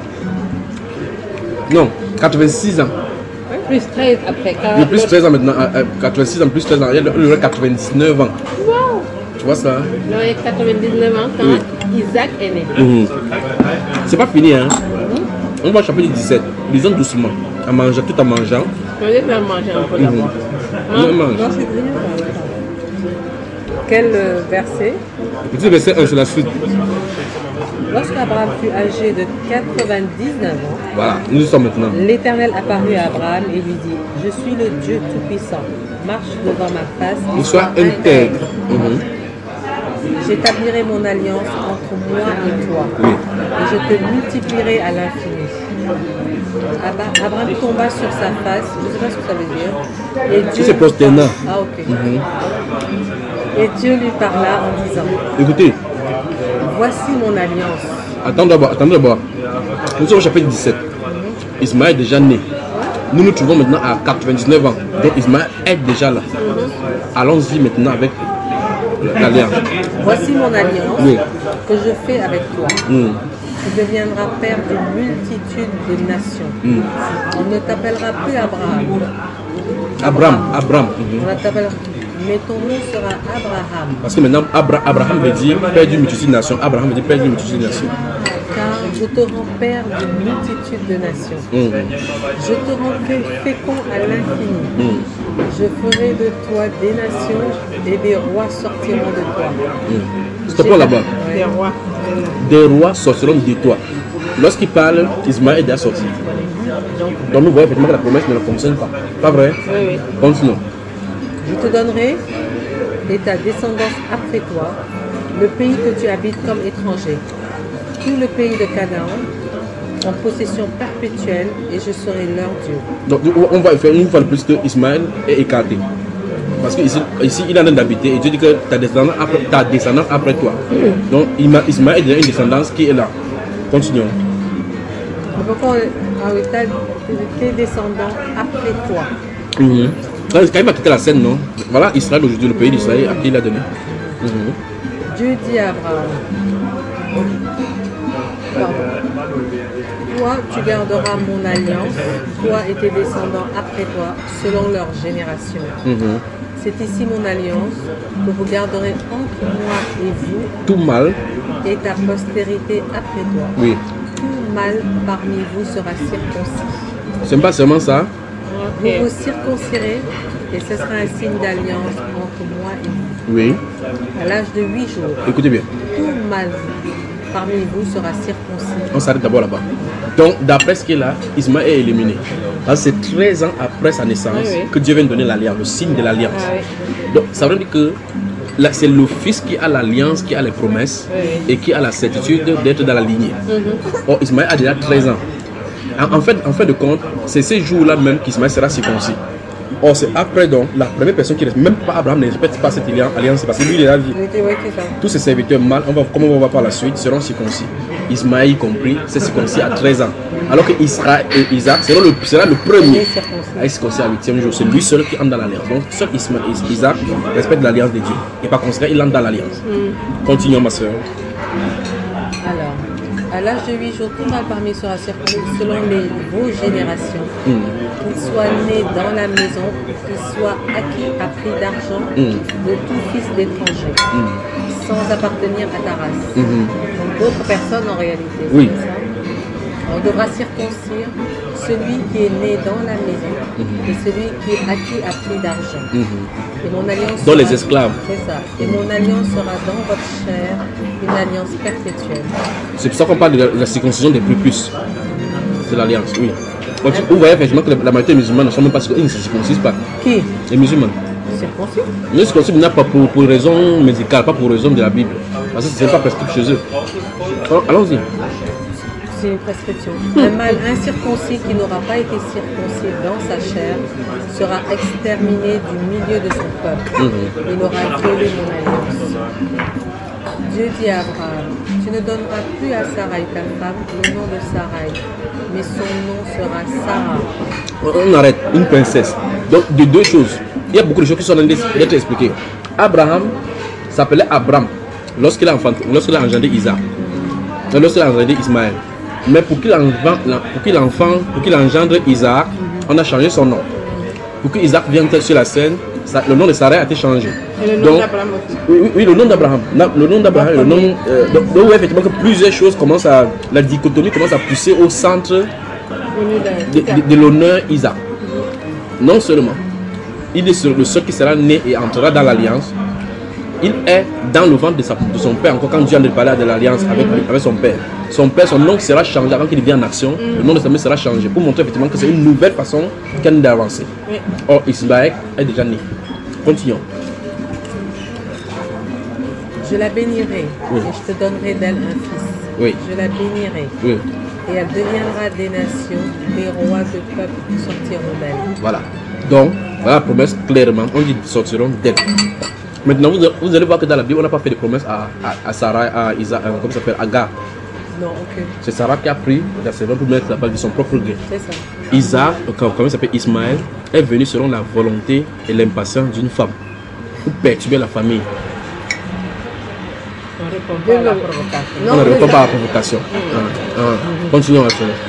Non, quatre-vingt-six ans. Plus treize après. Il y a plus treize ans maintenant. euh, euh, quatre-vingt-six ans, plus treize ans. Il y a quatre-vingt-dix-neuf ans. Wow! Tu vois ça? Il aurait quatre-vingt-dix-neuf ans quand Oui. Isaac est né. Mhm. C'est pas fini, hein? On va au chapitre dix-sept. Lisons doucement. En mangeant, tout en mangeant. Je vais faire manger un peu Mhm. d'abord. On mange. Non, c'est bien. Quel euh, verset? Petit verset un, c'est la suite. Lorsqu'Abraham fut âgé de quatre-vingt-dix-neuf ans, Voilà, nous y sommes maintenant. l'Éternel apparut à Abraham et lui dit, je suis le Dieu Tout-Puissant, marche devant ma face et Il soit intègre. Mhm. J'établirai mon alliance entre moi et toi, Oui. et je te multiplierai à l'infini. Abba- Abraham tomba sur sa face, je ne sais pas ce que ça veut dire, et Dieu c'est lui prosternant. parla- Ah ok. Mhm. Et Dieu lui parla en disant, Écoutez, voici mon alliance. attendez d'abord, attendez d'abord. Nous sommes au chapitre dix-sept. Ismaël est déjà né. Nous nous trouvons maintenant à quatre-vingt-dix-neuf ans. Donc Ismaël est déjà là. Allons-y maintenant avec l'alliance. Voici mon alliance Oui. que je fais avec toi. Mhm. Tu deviendras père d'une multitude de nations. Mhm. On ne t'appellera plus Abraham. Abraham, Abraham. Mhm. On t'appellera, mais ton nom sera Abraham. Parce que maintenant, Abra- Abraham veut dire père d'une multitude de nations. Abraham veut dire père d'une multitude de nations. Car je te rends père d'une multitude de nations. Mhm. Je te rendrai fécond à l'infini. Mhm. Je ferai de toi des nations et des rois sortiront de toi. Mhm. Stoppons là-bas. Des rois. des rois sortiront de toi. Lorsqu'il parle, Ismaël est déjà sorti. Donc nous voyons effectivement que la promesse ne le concerne pas. Pas vrai? Oui, oui. Continuons. Je te donnerai et ta descendance après toi le pays que tu habites comme étranger, tout le pays de Canaan, en possession perpétuelle, et je serai leur Dieu. Donc on va faire une fois de plus que Ismaël est écarté. Parce qu'ici, ici, il est en train d'habiter et Dieu dit que ta descendance après, ta descendance après toi. Mm. Donc Ismaël est déjà une descendance qui est là. Continuons. Pourquoi on a tes descendants après toi? Mm-hmm. Quand il va quitter la scène, non? Voilà Israël aujourd'hui, le pays d'Israël à qui il a donné. Mm-hmm. Dieu dit à Abraham, pardon, toi tu garderas mon alliance, toi et tes descendants après toi, selon leur génération. Mm-hmm. C'est ici mon alliance que vous garderez entre moi et vous. Tout mal. Et ta postérité après toi. Oui. Tout mal parmi vous sera circoncis. C'est pas seulement ça. Okay. Vous vous circoncirez et ce sera un signe d'alliance entre moi et vous. Oui. À l'âge de huit jours. Écoutez bien. Tout mal parmi vous sera circoncis. On s'arrête d'abord là-bas. Donc, d'après ce qu'il a, Ismaël est éliminé. C'est treize ans après sa naissance oui, oui. que Dieu vient donner l'alliance, le signe de l'alliance. Ah, oui. Donc, ça veut dire que c'est le fils qui a l'alliance, qui a les promesses oui, oui. et qui a la certitude d'être dans la lignée. Mm-hmm. Or, Ismaël a déjà treize ans. En, en, fait, en fin de compte, c'est ces jours-là même qu'Ismaël sera circoncis. Or, c'est après donc, la première personne qui reste, même pas Abraham ne respecte pas cette alliance, parce que lui, il a dit, tous ses serviteurs mâles, on va, comme on va voir par la suite, seront circoncis. Ismaël y compris, c'est circoncis à treize ans. Alors que Israël et Isaac sera le, sera le premier à être circoncis à huitième jour. C'est lui seul qui entre dans l'alliance. Donc, seul Ismaël, Isaac respecte l'alliance de Dieu. Et par conséquent, il entre dans l'alliance. Mm. Continuons, ma soeur. Alors, à l'âge de huit jours, tout mal parmi sera circoncis selon les, vos générations. Mm. Qu'il soit né dans la maison, qu'il soit acquis à prix d'argent mm. de tout fils d'étranger, mm. sans appartenir à ta race. Mm-hmm. Donc d'autres personnes en réalité. Oui. Ça. On devra circoncire celui qui est né dans la maison mm-hmm. et celui qui est acquis à prix d'argent. Mm-hmm. Et mon alliance dans sera, les esclaves. C'est ça. Et mon alliance sera dans votre chair, une alliance perpétuelle. C'est pour ça qu'on parle de la, de la circoncision des plus plus. C'est l'alliance, oui. Donc, vous voyez effectivement que la majorité des musulmans ne sont même pas circoncis, ils ne se circoncisent pas. Qui? Les musulmans. Circoncis? Ils ne se circoncisent pas pour, pour raison médicale, pas pour raison de la Bible. Parce que ce n'est pas prescrit chez eux. Alors, allons-y. C'est une prescription. Un mâle incirconcis qui n'aura pas été circoncis dans sa chair sera exterminé du milieu de son peuple. Mm-hmm. Il aura violé mon alliance. Dieu dit à Abraham, tu ne donneras plus à Sarai ta femme le nom de Sarai, mais son nom sera Sarah. On arrête, une princesse. Donc, de deux choses. Il y a beaucoup de choses qui sont en train d'être expliquées. Abraham s'appelait Abram lorsqu'il a, lorsqu'il a engendré Isaac, lorsqu'il a engendré Ismaël. Mais pour qu'il enfant, pour qu'il engendre Isaac, on a changé son nom. Pour que Isaac vienne sur la scène, ça, le nom de Sarah a été changé. Et le nom d'Abraham aussi. Oui, oui, le nom d'Abraham. Le nom d'Abraham, le nom. Euh, donc, donc, oui, effectivement, que plusieurs choses commencent à. La dichotomie commence à pousser au centre de, de, de l'honneur Isaac. Non seulement, il est le seul qui sera né et entrera dans l'alliance. Il est dans le ventre de, sa, de son père, encore quand Dieu a parlé de l'alliance avec, avec son père. Son père, son nom sera changé avant qu'il vienne en action. Mm. Le nom de sa mère sera changé pour montrer effectivement que c'est une nouvelle façon qu'elle a d'avancer. Oui. Or, Ismaël est déjà né. Continuons. Je la bénirai oui. et je te donnerai d'elle un fils. Oui. Je la bénirai. Oui. Et elle deviendra des nations, des rois de peuples sortiront d'elle. Voilà. Donc, voilà la promesse clairement. On dit sortiront d'elle. Maintenant, vous, vous allez voir que dans la Bible, on n'a pas fait de promesse à, à, à Sarah, à Isaac, euh, comme ça s'appelle, Agar. Non, ok. C'est Sarah qui a pris la servante pour mettre la base de son propre gré. C'est ça. Isaac, comme il s'appelle Ismaël, est venu selon la volonté et l'impatience d'une femme pour perturber la famille. On ne répond pas à la provocation. Non, on ne répond pas à la provocation. Mmh. Ah, ah. Continuons à faire.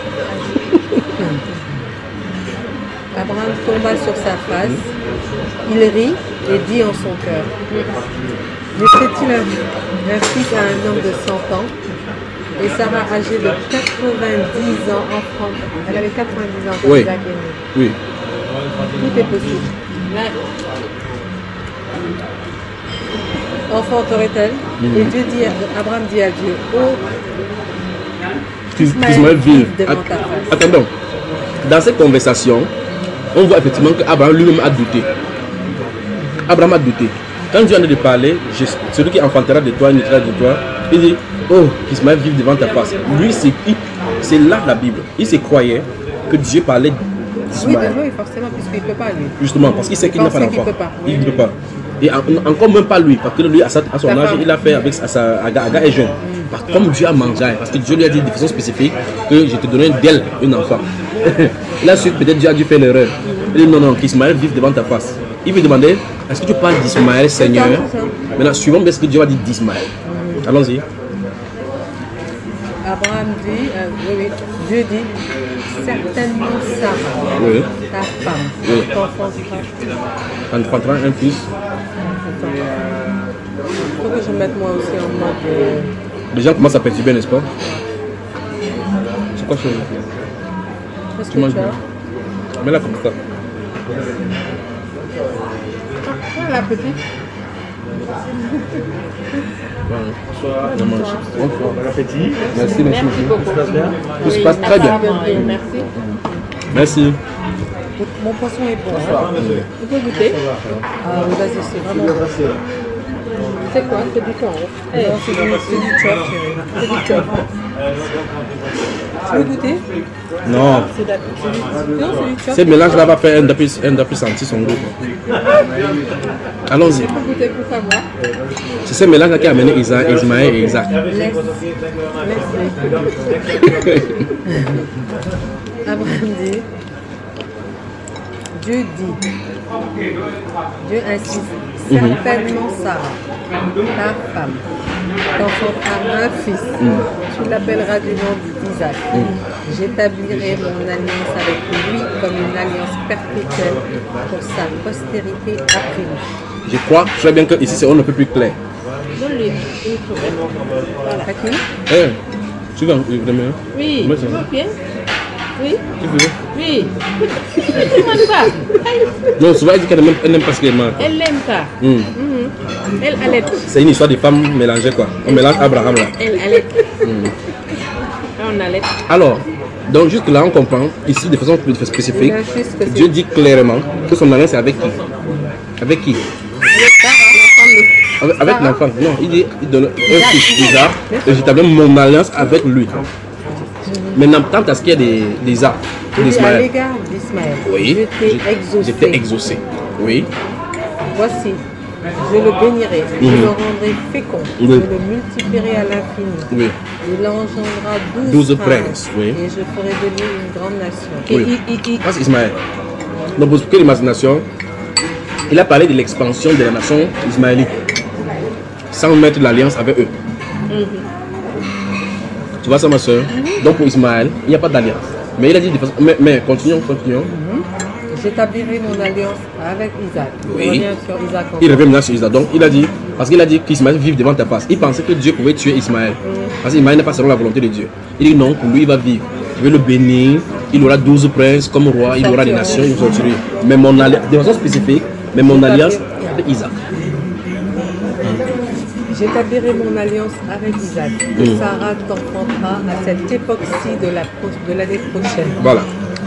Abraham tomba sur sa face, il rit et dit en son cœur, mettrait-il un, un fils à un homme de cent ans? Et Sarah, âgée de quatre-vingt-dix ans, enfant, elle avait quatre-vingt-dix ans quand oui. Isaac est né. Oui. Tout est possible. enfant t'aurait-elle? Mhm. Et Dieu dit, Abraham dit à Dieu, oh, Qu'Ismaël vive devant Att- ta face. Attendons, dans cette conversation, on voit effectivement qu'Abraham lui-même a douté. Abraham a douté. Quand Dieu en a de parler, je- celui qui enfantera de toi, naîtra de toi, il dit, oh, qu'Ismaël vive devant ta face. Lui, c'est il- c'est là la Bible. Il se croyait que Dieu parlait Oui, d'Ismaël. oui, forcément, puisqu'il ne peut pas lui. Justement, parce qu'il sait qu'il n'a pas Pensait qu'il d'enfant. peut pas. Il ne peut pas. Et en- encore même pas lui, parce que lui, à, sa- à son Sa âge, femme. il a fait avec sa, sa Aga, Aga est jeune. Parce que comme Dieu a mangé, parce que Dieu lui a dit de façon spécifique que je te donnerai d'elle un enfant. Là, suite, peut-être Dieu a dû faire l'erreur. Il dit non, non, qu'Ismaël vive devant ta face. Il lui demandait, est-ce que tu parles d'Ismaël, Seigneur? C'est ça. Maintenant, suivons bien ce que Dieu a dit d'Ismaël. Allons-y. Abraham dit, euh, oui, oui, Dieu dit, certainement Sarah, Oui. ta femme, Oui. t'enfantera. En enfantera un fils. Il faut que je mette moi aussi en mode. euh, Les gens commencent à perturber, n'est-ce pas? C'est quoi ce... Qu'est-ce Tu que manges tu as? bien. Mets-la comme ça. Ah, la petite. Voilà. Je mange. Bonsoir. Bon appétit. Merci, merci. Merci beaucoup. Tout se passe bien? Tout se passe très bien. Merci. Merci. Mon poisson est bon. Hein. Tu peux goûter? Ah oui, vas-y, c'est vraiment bon. C'est quoi? C'est du thon. Eh, c'est du, c'est du chop, chérie. C'est du chop. Tu veux goûter? Non. C'est de la- c'est du- Non, c'est du chop. Ce mélange-là va faire un d'appui un d'appui sentir son goût. Allons-y. Tu peux goûter pour savoir. C'est ce mélange-là qui a amené Isa- Ismaël et Isaac. Laisse. Laisse. Abraham dit, Dieu dit, Dieu insiste, certainement Sarah, ta femme, t'enfantera un fils, tu l'appelleras du nom d'Isaac. J'établirai mon alliance avec lui comme une alliance perpétuelle pour sa postérité après lui. Je crois très bien que ici c'est un peu plus clair. Donne-lui une souris. Voilà. Hakim? Eh, tu veux vraiment? Oui, Moi, tu c'est- veux bien? Oui, Tu veux? oui. Tu manges pas? Non, souvent elle dit qu'elle n'aime elle n'aime pas ce qu'elle mange. Elle l'aime pas. Hmm. Mhm. Elle allait. C'est une histoire de femmes mélangées quoi. On mélange Abraham là. Elle allait. On allait. Alors, donc jusque là on comprend ici de façon plus spécifique. Il insiste que c'est- Dieu dit clairement que son alliance est avec qui? Avec qui? Sarah, la femme de- Avec, avec Sarah. l'enfant. Non, il dit il donne un fils, Isaac, et j'établis mon alliance avec lui. Maintenant, tant à ce qu'il y a des, des arts Il dit à d'Ismaël. l'égard d'Ismaël, Oui, je t'ai j'ai- exaucé. j'étais exaucé. Oui, Voici, je le bénirai, je Mhm. le rendrai fécond, Oui. je le multiplierai à l'infini. oui. Il engendra douze, Douze princes, princes, oui. et je ferai de lui une grande nation. Oui. Et il- il- il- Ça, c'est Ismaël. Donc, pour quelle imagination, il a parlé de l'expansion de la nation ismaélite sans mettre l'alliance avec eux. Tu vois ça, ma soeur? Donc, pour Ismaël, il n'y a pas d'alliance. Mais il a dit de façon. Mais, mais continuons, continuons. J'établirai mon alliance avec Isaac. Oui. On revient sur Isaac encore. Il revient maintenant sur Isaac. Donc, il a dit, parce qu'il a dit qu'Ismaël vive devant ta face. Il pensait que Dieu pouvait tuer Ismaël. Parce qu'Ismaël n'est pas selon la volonté de Dieu. Il dit non, pour lui, il va vivre. Je vais le bénir. Il aura douze princes comme roi. Il aura des nations. Il va tuer. Mais mon alliance, de façon spécifique, mais mon alliance avec Isaac. J'établirai mon alliance avec Isaac. Et Mm. Sarah t'enfantera à cette époque-ci de la pro- de l'année prochaine. Voilà.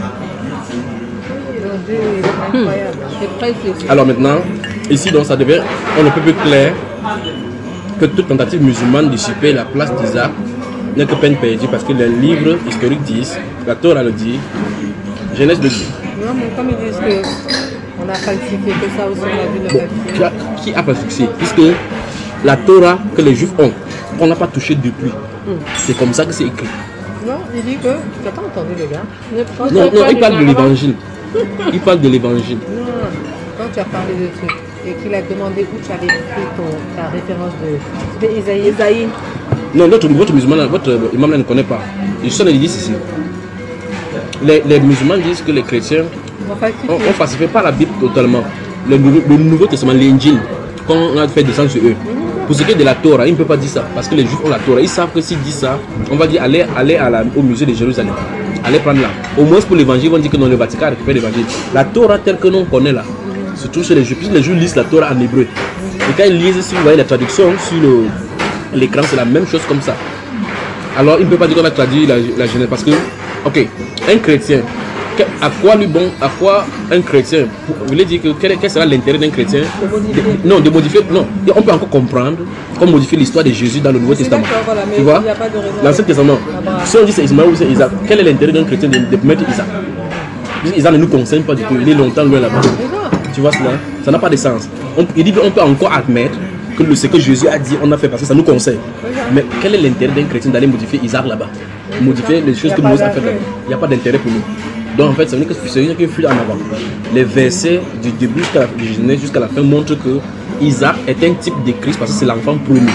Mon Dieu, il est incroyable. C'est précieux. Alors maintenant, ici, donc, ça devient un peu plus clair que toute tentative musulmane d'usurper la place d'Isaac n'est que peine perdue parce que les livres historiques disent, la Torah le dit, Genèse le dit. Non, mais comme ils disent que on a falsifié, que ça aussi on a vu le falsifier. Qui a, qui a pas succès? Puisque la Torah que les Juifs ont, qu'on n'a pas touché depuis, c'est comme ça que c'est écrit. Non, il dit que. Tu n'as pas entendu le gars? Ne prends Non, pas non, il du parle de mal. l'évangile. Il parle de l'évangile. Non, quand tu as parlé de trucs et qu'il a demandé où tu avais pris ton, ta référence de. C'était Isaïe. Isaïe. Non, notre, votre musulman, votre imam là ne connaît pas. Je suis en train de dire ceci. Les, les musulmans disent que les chrétiens On falsifie. on ne falsifie pas la Bible totalement. Le, Nouveau- le Nouveau Testament, l'Injil, quand on a fait descendre sur eux. Pour ce qui est de la Torah, ils ne peuvent pas dire ça. Parce que les Juifs ont la Torah. Ils savent que s'ils disent ça, on va dire allez, allez à la- au musée de Jérusalem. Allez prendre là. Au moins pour l'évangile, ils vont dire que non, le Vatican récupère l'évangile. La Torah telle que nous on connaît là, se trouve chez les Juifs. Puisque les Juifs lisent la Torah en hébreu. Et quand ils lisent, si vous voyez la traduction sur l'écran, c'est la même chose comme ça. Alors, il ne peut pas dire qu'on a traduit la, la Genèse parce que, ok, un chrétien, à quoi lui bon, à quoi un chrétien, vous voulez dire que quel, quel sera l'intérêt d'un chrétien de, non, de modifier, non, on peut encore comprendre comment modifier l'histoire de Jésus dans le Nouveau Testament. Voilà, tu vois, l'Ancien Testament, si on dit c'est Ismaël ou c'est Isaac, quel est l'intérêt d'un chrétien de, de mettre Isaac? Isaac ne nous concerne pas du tout, il est longtemps loin là-bas. Tu vois cela, ça n'a pas de sens. On, il dit qu'on peut encore admettre que le, ce que Jésus a dit, on a fait parce que ça nous concerne. Mais quel est l'intérêt d'un chrétien d'aller modifier Isaac là-bas? Modifier les choses que Moïse a fait là-bas. Il n'y a pas d'intérêt pour nous. Donc en fait, ça veut dire que c'est une fuite en avant. Les versets du début jusqu'à la Genèse jusqu'à la fin montrent que Isaac est un type de Christ parce que c'est l'enfant promis.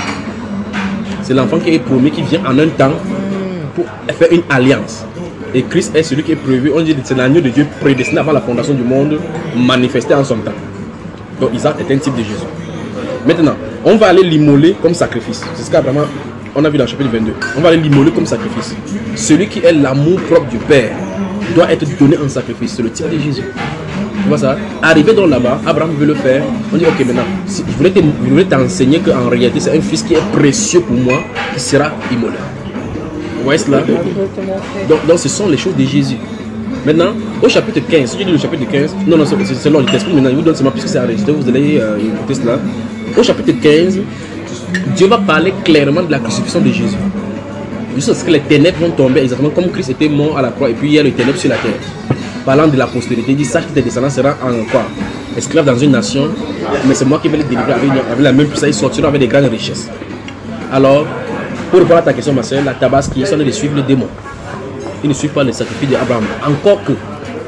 C'est l'enfant qui est promis, qui vient en un temps pour faire une alliance. Et Christ est celui qui est prévu, on dit que c'est l'agneau de Dieu prédestiné avant la fondation du monde, manifesté en son temps. Donc Isaac est un type de Jésus. Maintenant, on va aller l'immoler comme sacrifice. C'est ce qu'Abraham, on a vu dans le chapitre vingt-deux. On va aller l'immoler comme sacrifice. Celui qui est l'amour propre du Père doit être donné en sacrifice. C'est le type de Jésus. Tu vois ça? Arrivé donc là-bas, Abraham veut le faire. On dit ok, maintenant, si je voulais t'enseigner qu'en réalité c'est un fils qui est précieux pour moi, qui sera immolé. Vous voyez cela? Donc, donc ce sont les choses de Jésus. Maintenant, au chapitre quinze, si je dis le chapitre quinze, non, non, c'est long, le texte, maintenant, je vous donne seulement puisque c'est enregistré, vous allez euh, écouter cela. Au chapitre quinze, Dieu va parler clairement de la crucifixion de Jésus. Juste que les ténèbres vont tomber exactement comme Christ était mort à la croix et puis il y a les ténèbres sur la terre. Parlant de la postérité, il dit sache que tes descendants seront en quoi? Esclaves dans une nation, mais c'est moi qui vais les délivrer avec, avec la même puissance, ils sortiront avec des grandes richesses. Alors, pour répondre à ta question, ma soeur, la Tabaski, ils sont de suivre les démons. Ils ne suivent pas les sacrifices d'Abraham. Encore que,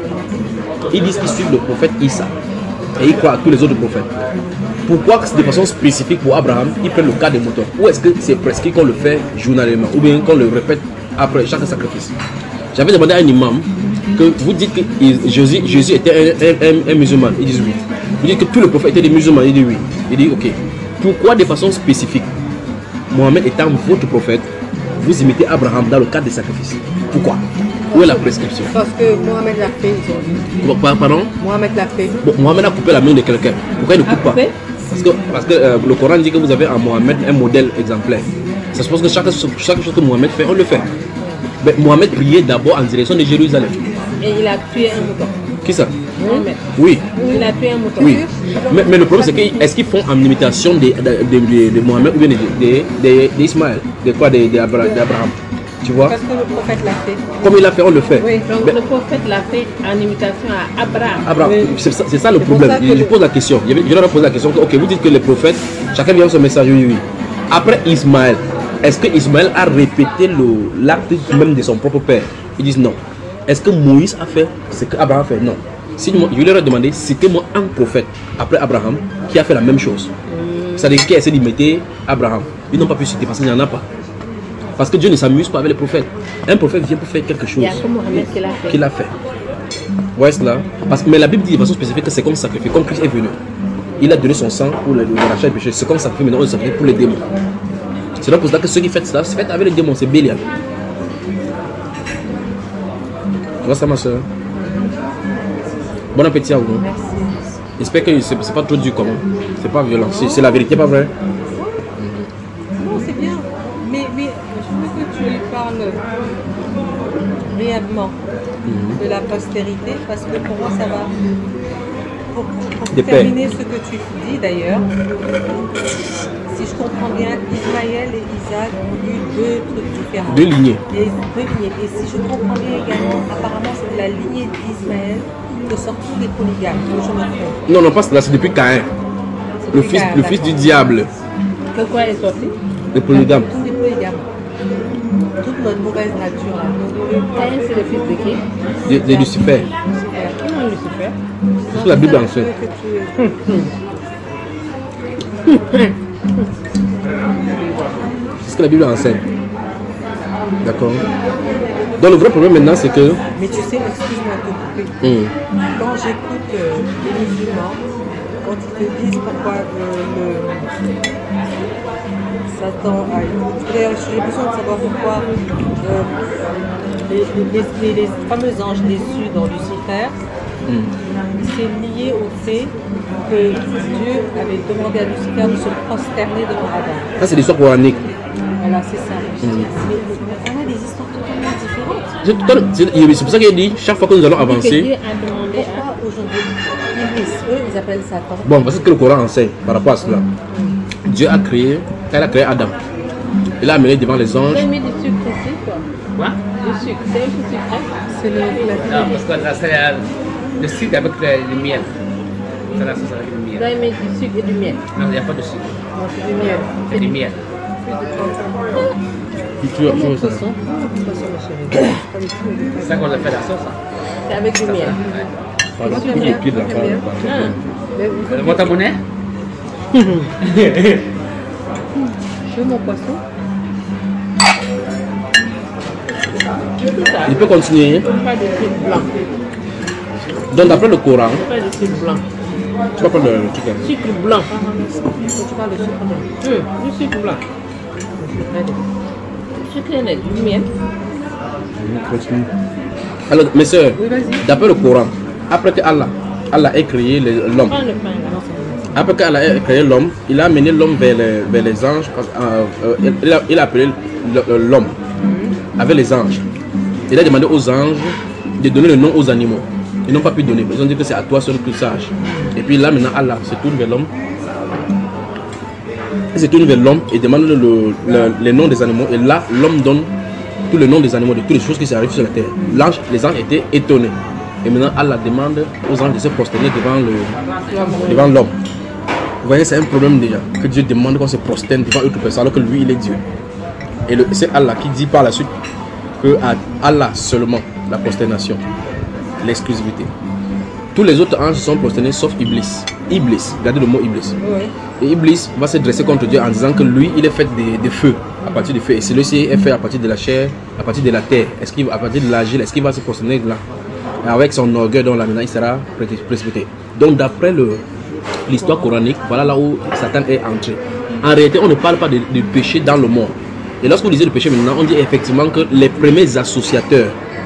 ils disent qu'ils suivent le prophète Issa et ils croient à tous les autres prophètes. Pourquoi de façon spécifique pour Abraham, ils prennent le cas des moutons? Ou est-ce que c'est prescrit qu'on le fait journalièrement ou bien qu'on le répète après chaque sacrifice? J'avais demandé à un imam que vous dites que Jésus, Jésus était un, un, un musulman. Il dit oui. Vous dites que tous les prophètes étaient des musulmans. Il dit oui. Il dit ok. Pourquoi de façon spécifique, Mohamed étant votre prophète, vous imitez Abraham dans le cadre des sacrifices? Pourquoi? Où est la prescription? Parce que Mohamed l'a fait, ils ont dit. Pardon? Mohamed l'a fait. Bon, Mohamed a coupé la main de quelqu'un. Pourquoi il ne coupe pas? Parce que, parce que euh, le Coran dit que vous avez en Mohamed un modèle exemplaire. Ça suppose que chaque, chaque chose que Mohamed fait, on le fait. Mais Mohamed priait d'abord en direction de Jérusalem. Et il a tué un mouton. Qui ça? Mohamed. Oui. Il a tué un mouton. Oui. Mais, mais le problème c'est que est-ce qu'ils font en imitation de, de, de, de, de Mohamed ou bien d'Ismaël, de, de, de, de quoi d'Abraham? Tu vois? Parce que le prophète l'a fait. Comme il l'a fait, on le fait. Oui, donc mais, le prophète l'a fait en imitation à Abraham. Abraham, oui. C'est ça, ça le c'est problème. Je, le... je pose la question. Je, je leur ai posé la question. Ok, vous dites que les prophètes, chacun vient avec son message, oui, oui. Après Ismaël, est-ce que Ismaël a répété l'acte même de son propre père? Ils disent non. Est-ce que Moïse a fait ce qu'Abraham a fait? Non. Si moi, je leur ai demandé, citez-moi un prophète après Abraham qui a fait la même chose. C'est-à-dire qui a essayé d'imiter Abraham. Ils n'ont pas pu citer parce qu'il n'y en a pas. Parce que Dieu ne s'amuse pas avec les prophètes. Un prophète vient pour faire quelque chose. Il y a comme Mohamed qui l'a fait. Qu'il a fait. Vous voyez cela? Parce que, mais la Bible dit de façon spécifique que c'est comme sacrifice. Comme Christ est venu. Il a donné son sang pour le, le rachat du péché. C'est comme sacrifice, maintenant on le sacrifie pour les démons. C'est donc pour ça que ceux qui font cela, c'est fait avec les démons. C'est Bélial. Tu vois ça, ma soeur? Bon appétit à vous. Merci. J'espère que c'est pas trop dur comment. C'est pas violent. C'est la vérité, pas vrai? Non, c'est bien. Mais, mais je veux que tu lui parles brièvement mm-hmm. de la postérité, parce que pour moi ça va. Pour, pour terminer ce que tu dis d'ailleurs, si je comprends bien, Ismaël et Isaac ont eu deux trucs différents. Deux lignées. Et, deux lignées. Et si je comprends bien également, apparemment c'est de la lignée d'Ismaël que sortent tous les polygames. Je me trompe. Non, non, pas cela, c'est depuis Caïn. Le fils, le fils du diable. Que quoi est sorti? Les polygames. Tous les polygames. Toute notre mauvaise nature là. Caïn, c'est le fils de qui? De, de Lucifer. Qui est Lucifer? C'est ce que la Bible enseigne. C'est ce que la Bible enseigne. D'accord. Donc le vrai problème maintenant c'est que... Mais tu sais, excuse-moi de te couper. Mm. Quand j'écoute euh, les musulmans, quand ils te disent pourquoi euh, le... Satan a été... D'ailleurs, j'ai besoin de savoir pourquoi euh, les, les, les, les fameux anges déçus dans Lucifer Mm. C'est lié au fait que Dieu avait demandé à Lucifer de se prosterner devant Adam. Ça, c'est l'histoire coranique. Voilà, c'est ça. Mm. Mais on a des histoires totalement différentes. C'est pour ça qu'il dit, chaque fois que nous allons avancer. Dieu a demandé à aujourd'hui, eux, ils appellent Satan. Bon, parce que le Coran enseigne par rapport à cela. Mm. Dieu a créé, elle a créé Adam. Il l'a amené devant les anges. Il a mis du sucre ici, quoi. Quoi? Du sucre, c'est un peu sucré. C'est le, la Non, parce que là, c'est le sucre avec le, le miel. C'est la sauce avec le miel. Là, il met du sucre et du miel. Non, il n'y a pas de sucre. Non, c'est du miel. C'est du miel. Tu vois, Comment ça. poisson? Poisson, ma chérie. C'est ça qu'on a fait la sauce. Hein. C'est avec du miel. Ah, Moi, c'est j'aime plus bien. liquide, là, J'aime bien. par- Ah. Mais vous Euh, faites- Votre monnaie? Je veux mon poisson. Il peut continuer. Pas de sucre blanc. Donc, d'après le Coran, Pas de sucre blanc. tu vas prendre le truc là. Sucre blanc. Tu parles de sucre blanc. Hum, du sucre blanc. Sucre net, du miel. Continue. Alors, mes soeurs, Oui, vas-y. d'après le Coran, après que Allah, Allah ait créé les- l'homme, Prends le pain là. Non, c'est bon. après qu'Allah ait créé l'homme, il a amené l'homme vers les, vers les anges. euh, euh, il, a, il a appelé l'homme avec les anges. Il a demandé aux anges de donner le nom aux animaux. Ils n'ont pas pu donner. Ils ont dit que c'est à toi seul que tu saches. Et puis là, maintenant, Allah se tourne vers l'homme. Il se tourne vers l'homme et demande le, le, les noms des animaux. Et là, l'homme donne tous les noms des animaux, de toutes les choses qui arrivent sur la terre. L'ange, les anges étaient étonnés. Et maintenant, Allah demande aux anges de se prosterner devant le, devant l'homme. Vous voyez, c'est un problème déjà. Que Dieu demande qu'on se prosterne devant autre personne alors que lui, il est Dieu. Et le- c'est Allah qui dit par la suite que à Allah seulement la prosternation, l'exclusivité. Tous les autres anges sont prosternés sauf Iblis. Iblis, regardez le mot Iblis. Oui. Et Iblis va se dresser contre Dieu en disant que lui, il est fait de, de feu, à partir du feu. Et celui-ci est fait à partir de la chair, à partir de la terre. Est-ce qu'il, à partir de l'argile, est-ce qu'il va se prosterner là? Avec son orgueil, donc là maintenant, il sera précipité. Donc d'après le, l'histoire coranique, voilà là où Satan est entré. En réalité, on ne parle pas de, de péché dans le monde. Et lorsque vous lisez le péché maintenant, on dit effectivement que les premiers associateurs,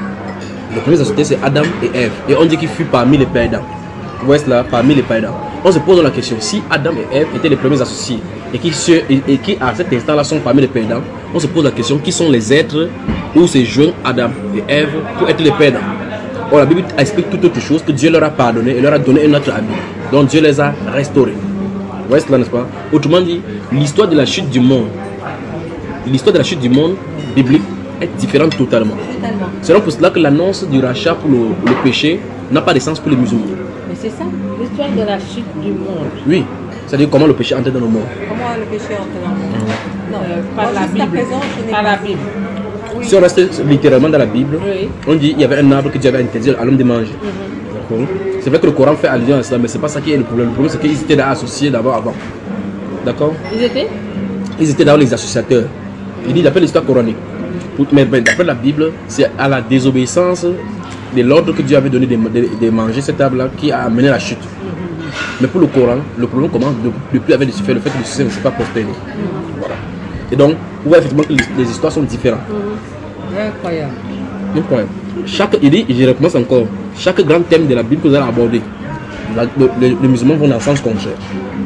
les premiers associateurs c'est Adam et Ève. Et on dit qu'il fut parmi les perdants. Vous voyez cela, parmi les perdants. On se pose la question, si Adam et Ève étaient les premiers associés et qui, se, et, et qui à cet instant-là sont parmi les perdants, on se pose la question, qui sont les êtres où se joignent Adam et Ève pour être les perdants? Or, la Bible explique toute autre chose, que Dieu leur a pardonné et leur a donné un autre habit. Donc Dieu les a restaurés. Vous voyez cela, n'est-ce pas? Autrement dit, l'histoire de la chute du monde, l'histoire de la chute du monde biblique est différente totalement. Totalement. C'est donc pour cela que l'annonce du rachat pour le, le péché n'a pas de sens pour les musulmans. Mais c'est ça, l'histoire de la chute du monde. Oui, c'est-à-dire comment le péché entre dans le monde. Comment le péché entre dans le monde? Non, Euh, moi, par la jusqu'à Bible. présent, je n'ai Par pas la vu. Bible. Oui. Si on reste littéralement dans la Bible, Oui. on dit qu'il y avait un arbre que Dieu avait interdit à l'homme de manger. D'accord. C'est vrai que le Coran fait allusion à cela, mais c'est pas ça qui est le problème. Le problème, c'est qu'ils étaient associés d'abord avant. D'accord. Ils étaient Ils étaient d'abord les associateurs. Il dit d'après l'histoire coranique. Pour- Mais ben, d'après la Bible, c'est à la désobéissance de l'ordre que Dieu avait donné de, de- de manger cet arbre-là qui a amené la chute. Mais pour le Coran, le problème commence de- depuis avec le fait que le système ne s'est pas prospéré. Voilà. Et donc, vous voyez effectivement que les, les histoires sont différentes. incroyables. Incroyable. Chaque, il dit, et je recommence encore, chaque grand thème de la Bible que vous allez aborder, la- le- le- les musulmans vont dans le sens contraire.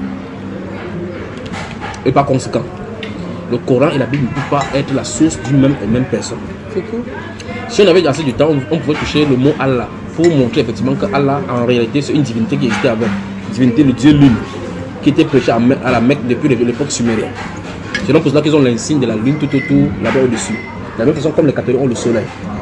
Et par conséquent, le Coran et la Bible ne peuvent pas être la source d'une même et même personne. C'est tout. Si on avait assez du temps, on, on pouvait toucher le mot Allah pour montrer effectivement que Allah, en réalité, c'est une divinité qui existait avant. Divinité, le Dieu lune, qui était prêché à, Me- à la Mecque depuis l'époque sumérienne. C'est donc pour cela qu'ils ont l'insigne de la lune tout autour, là-bas au-dessus. De la même façon comme les catholiques ont le soleil.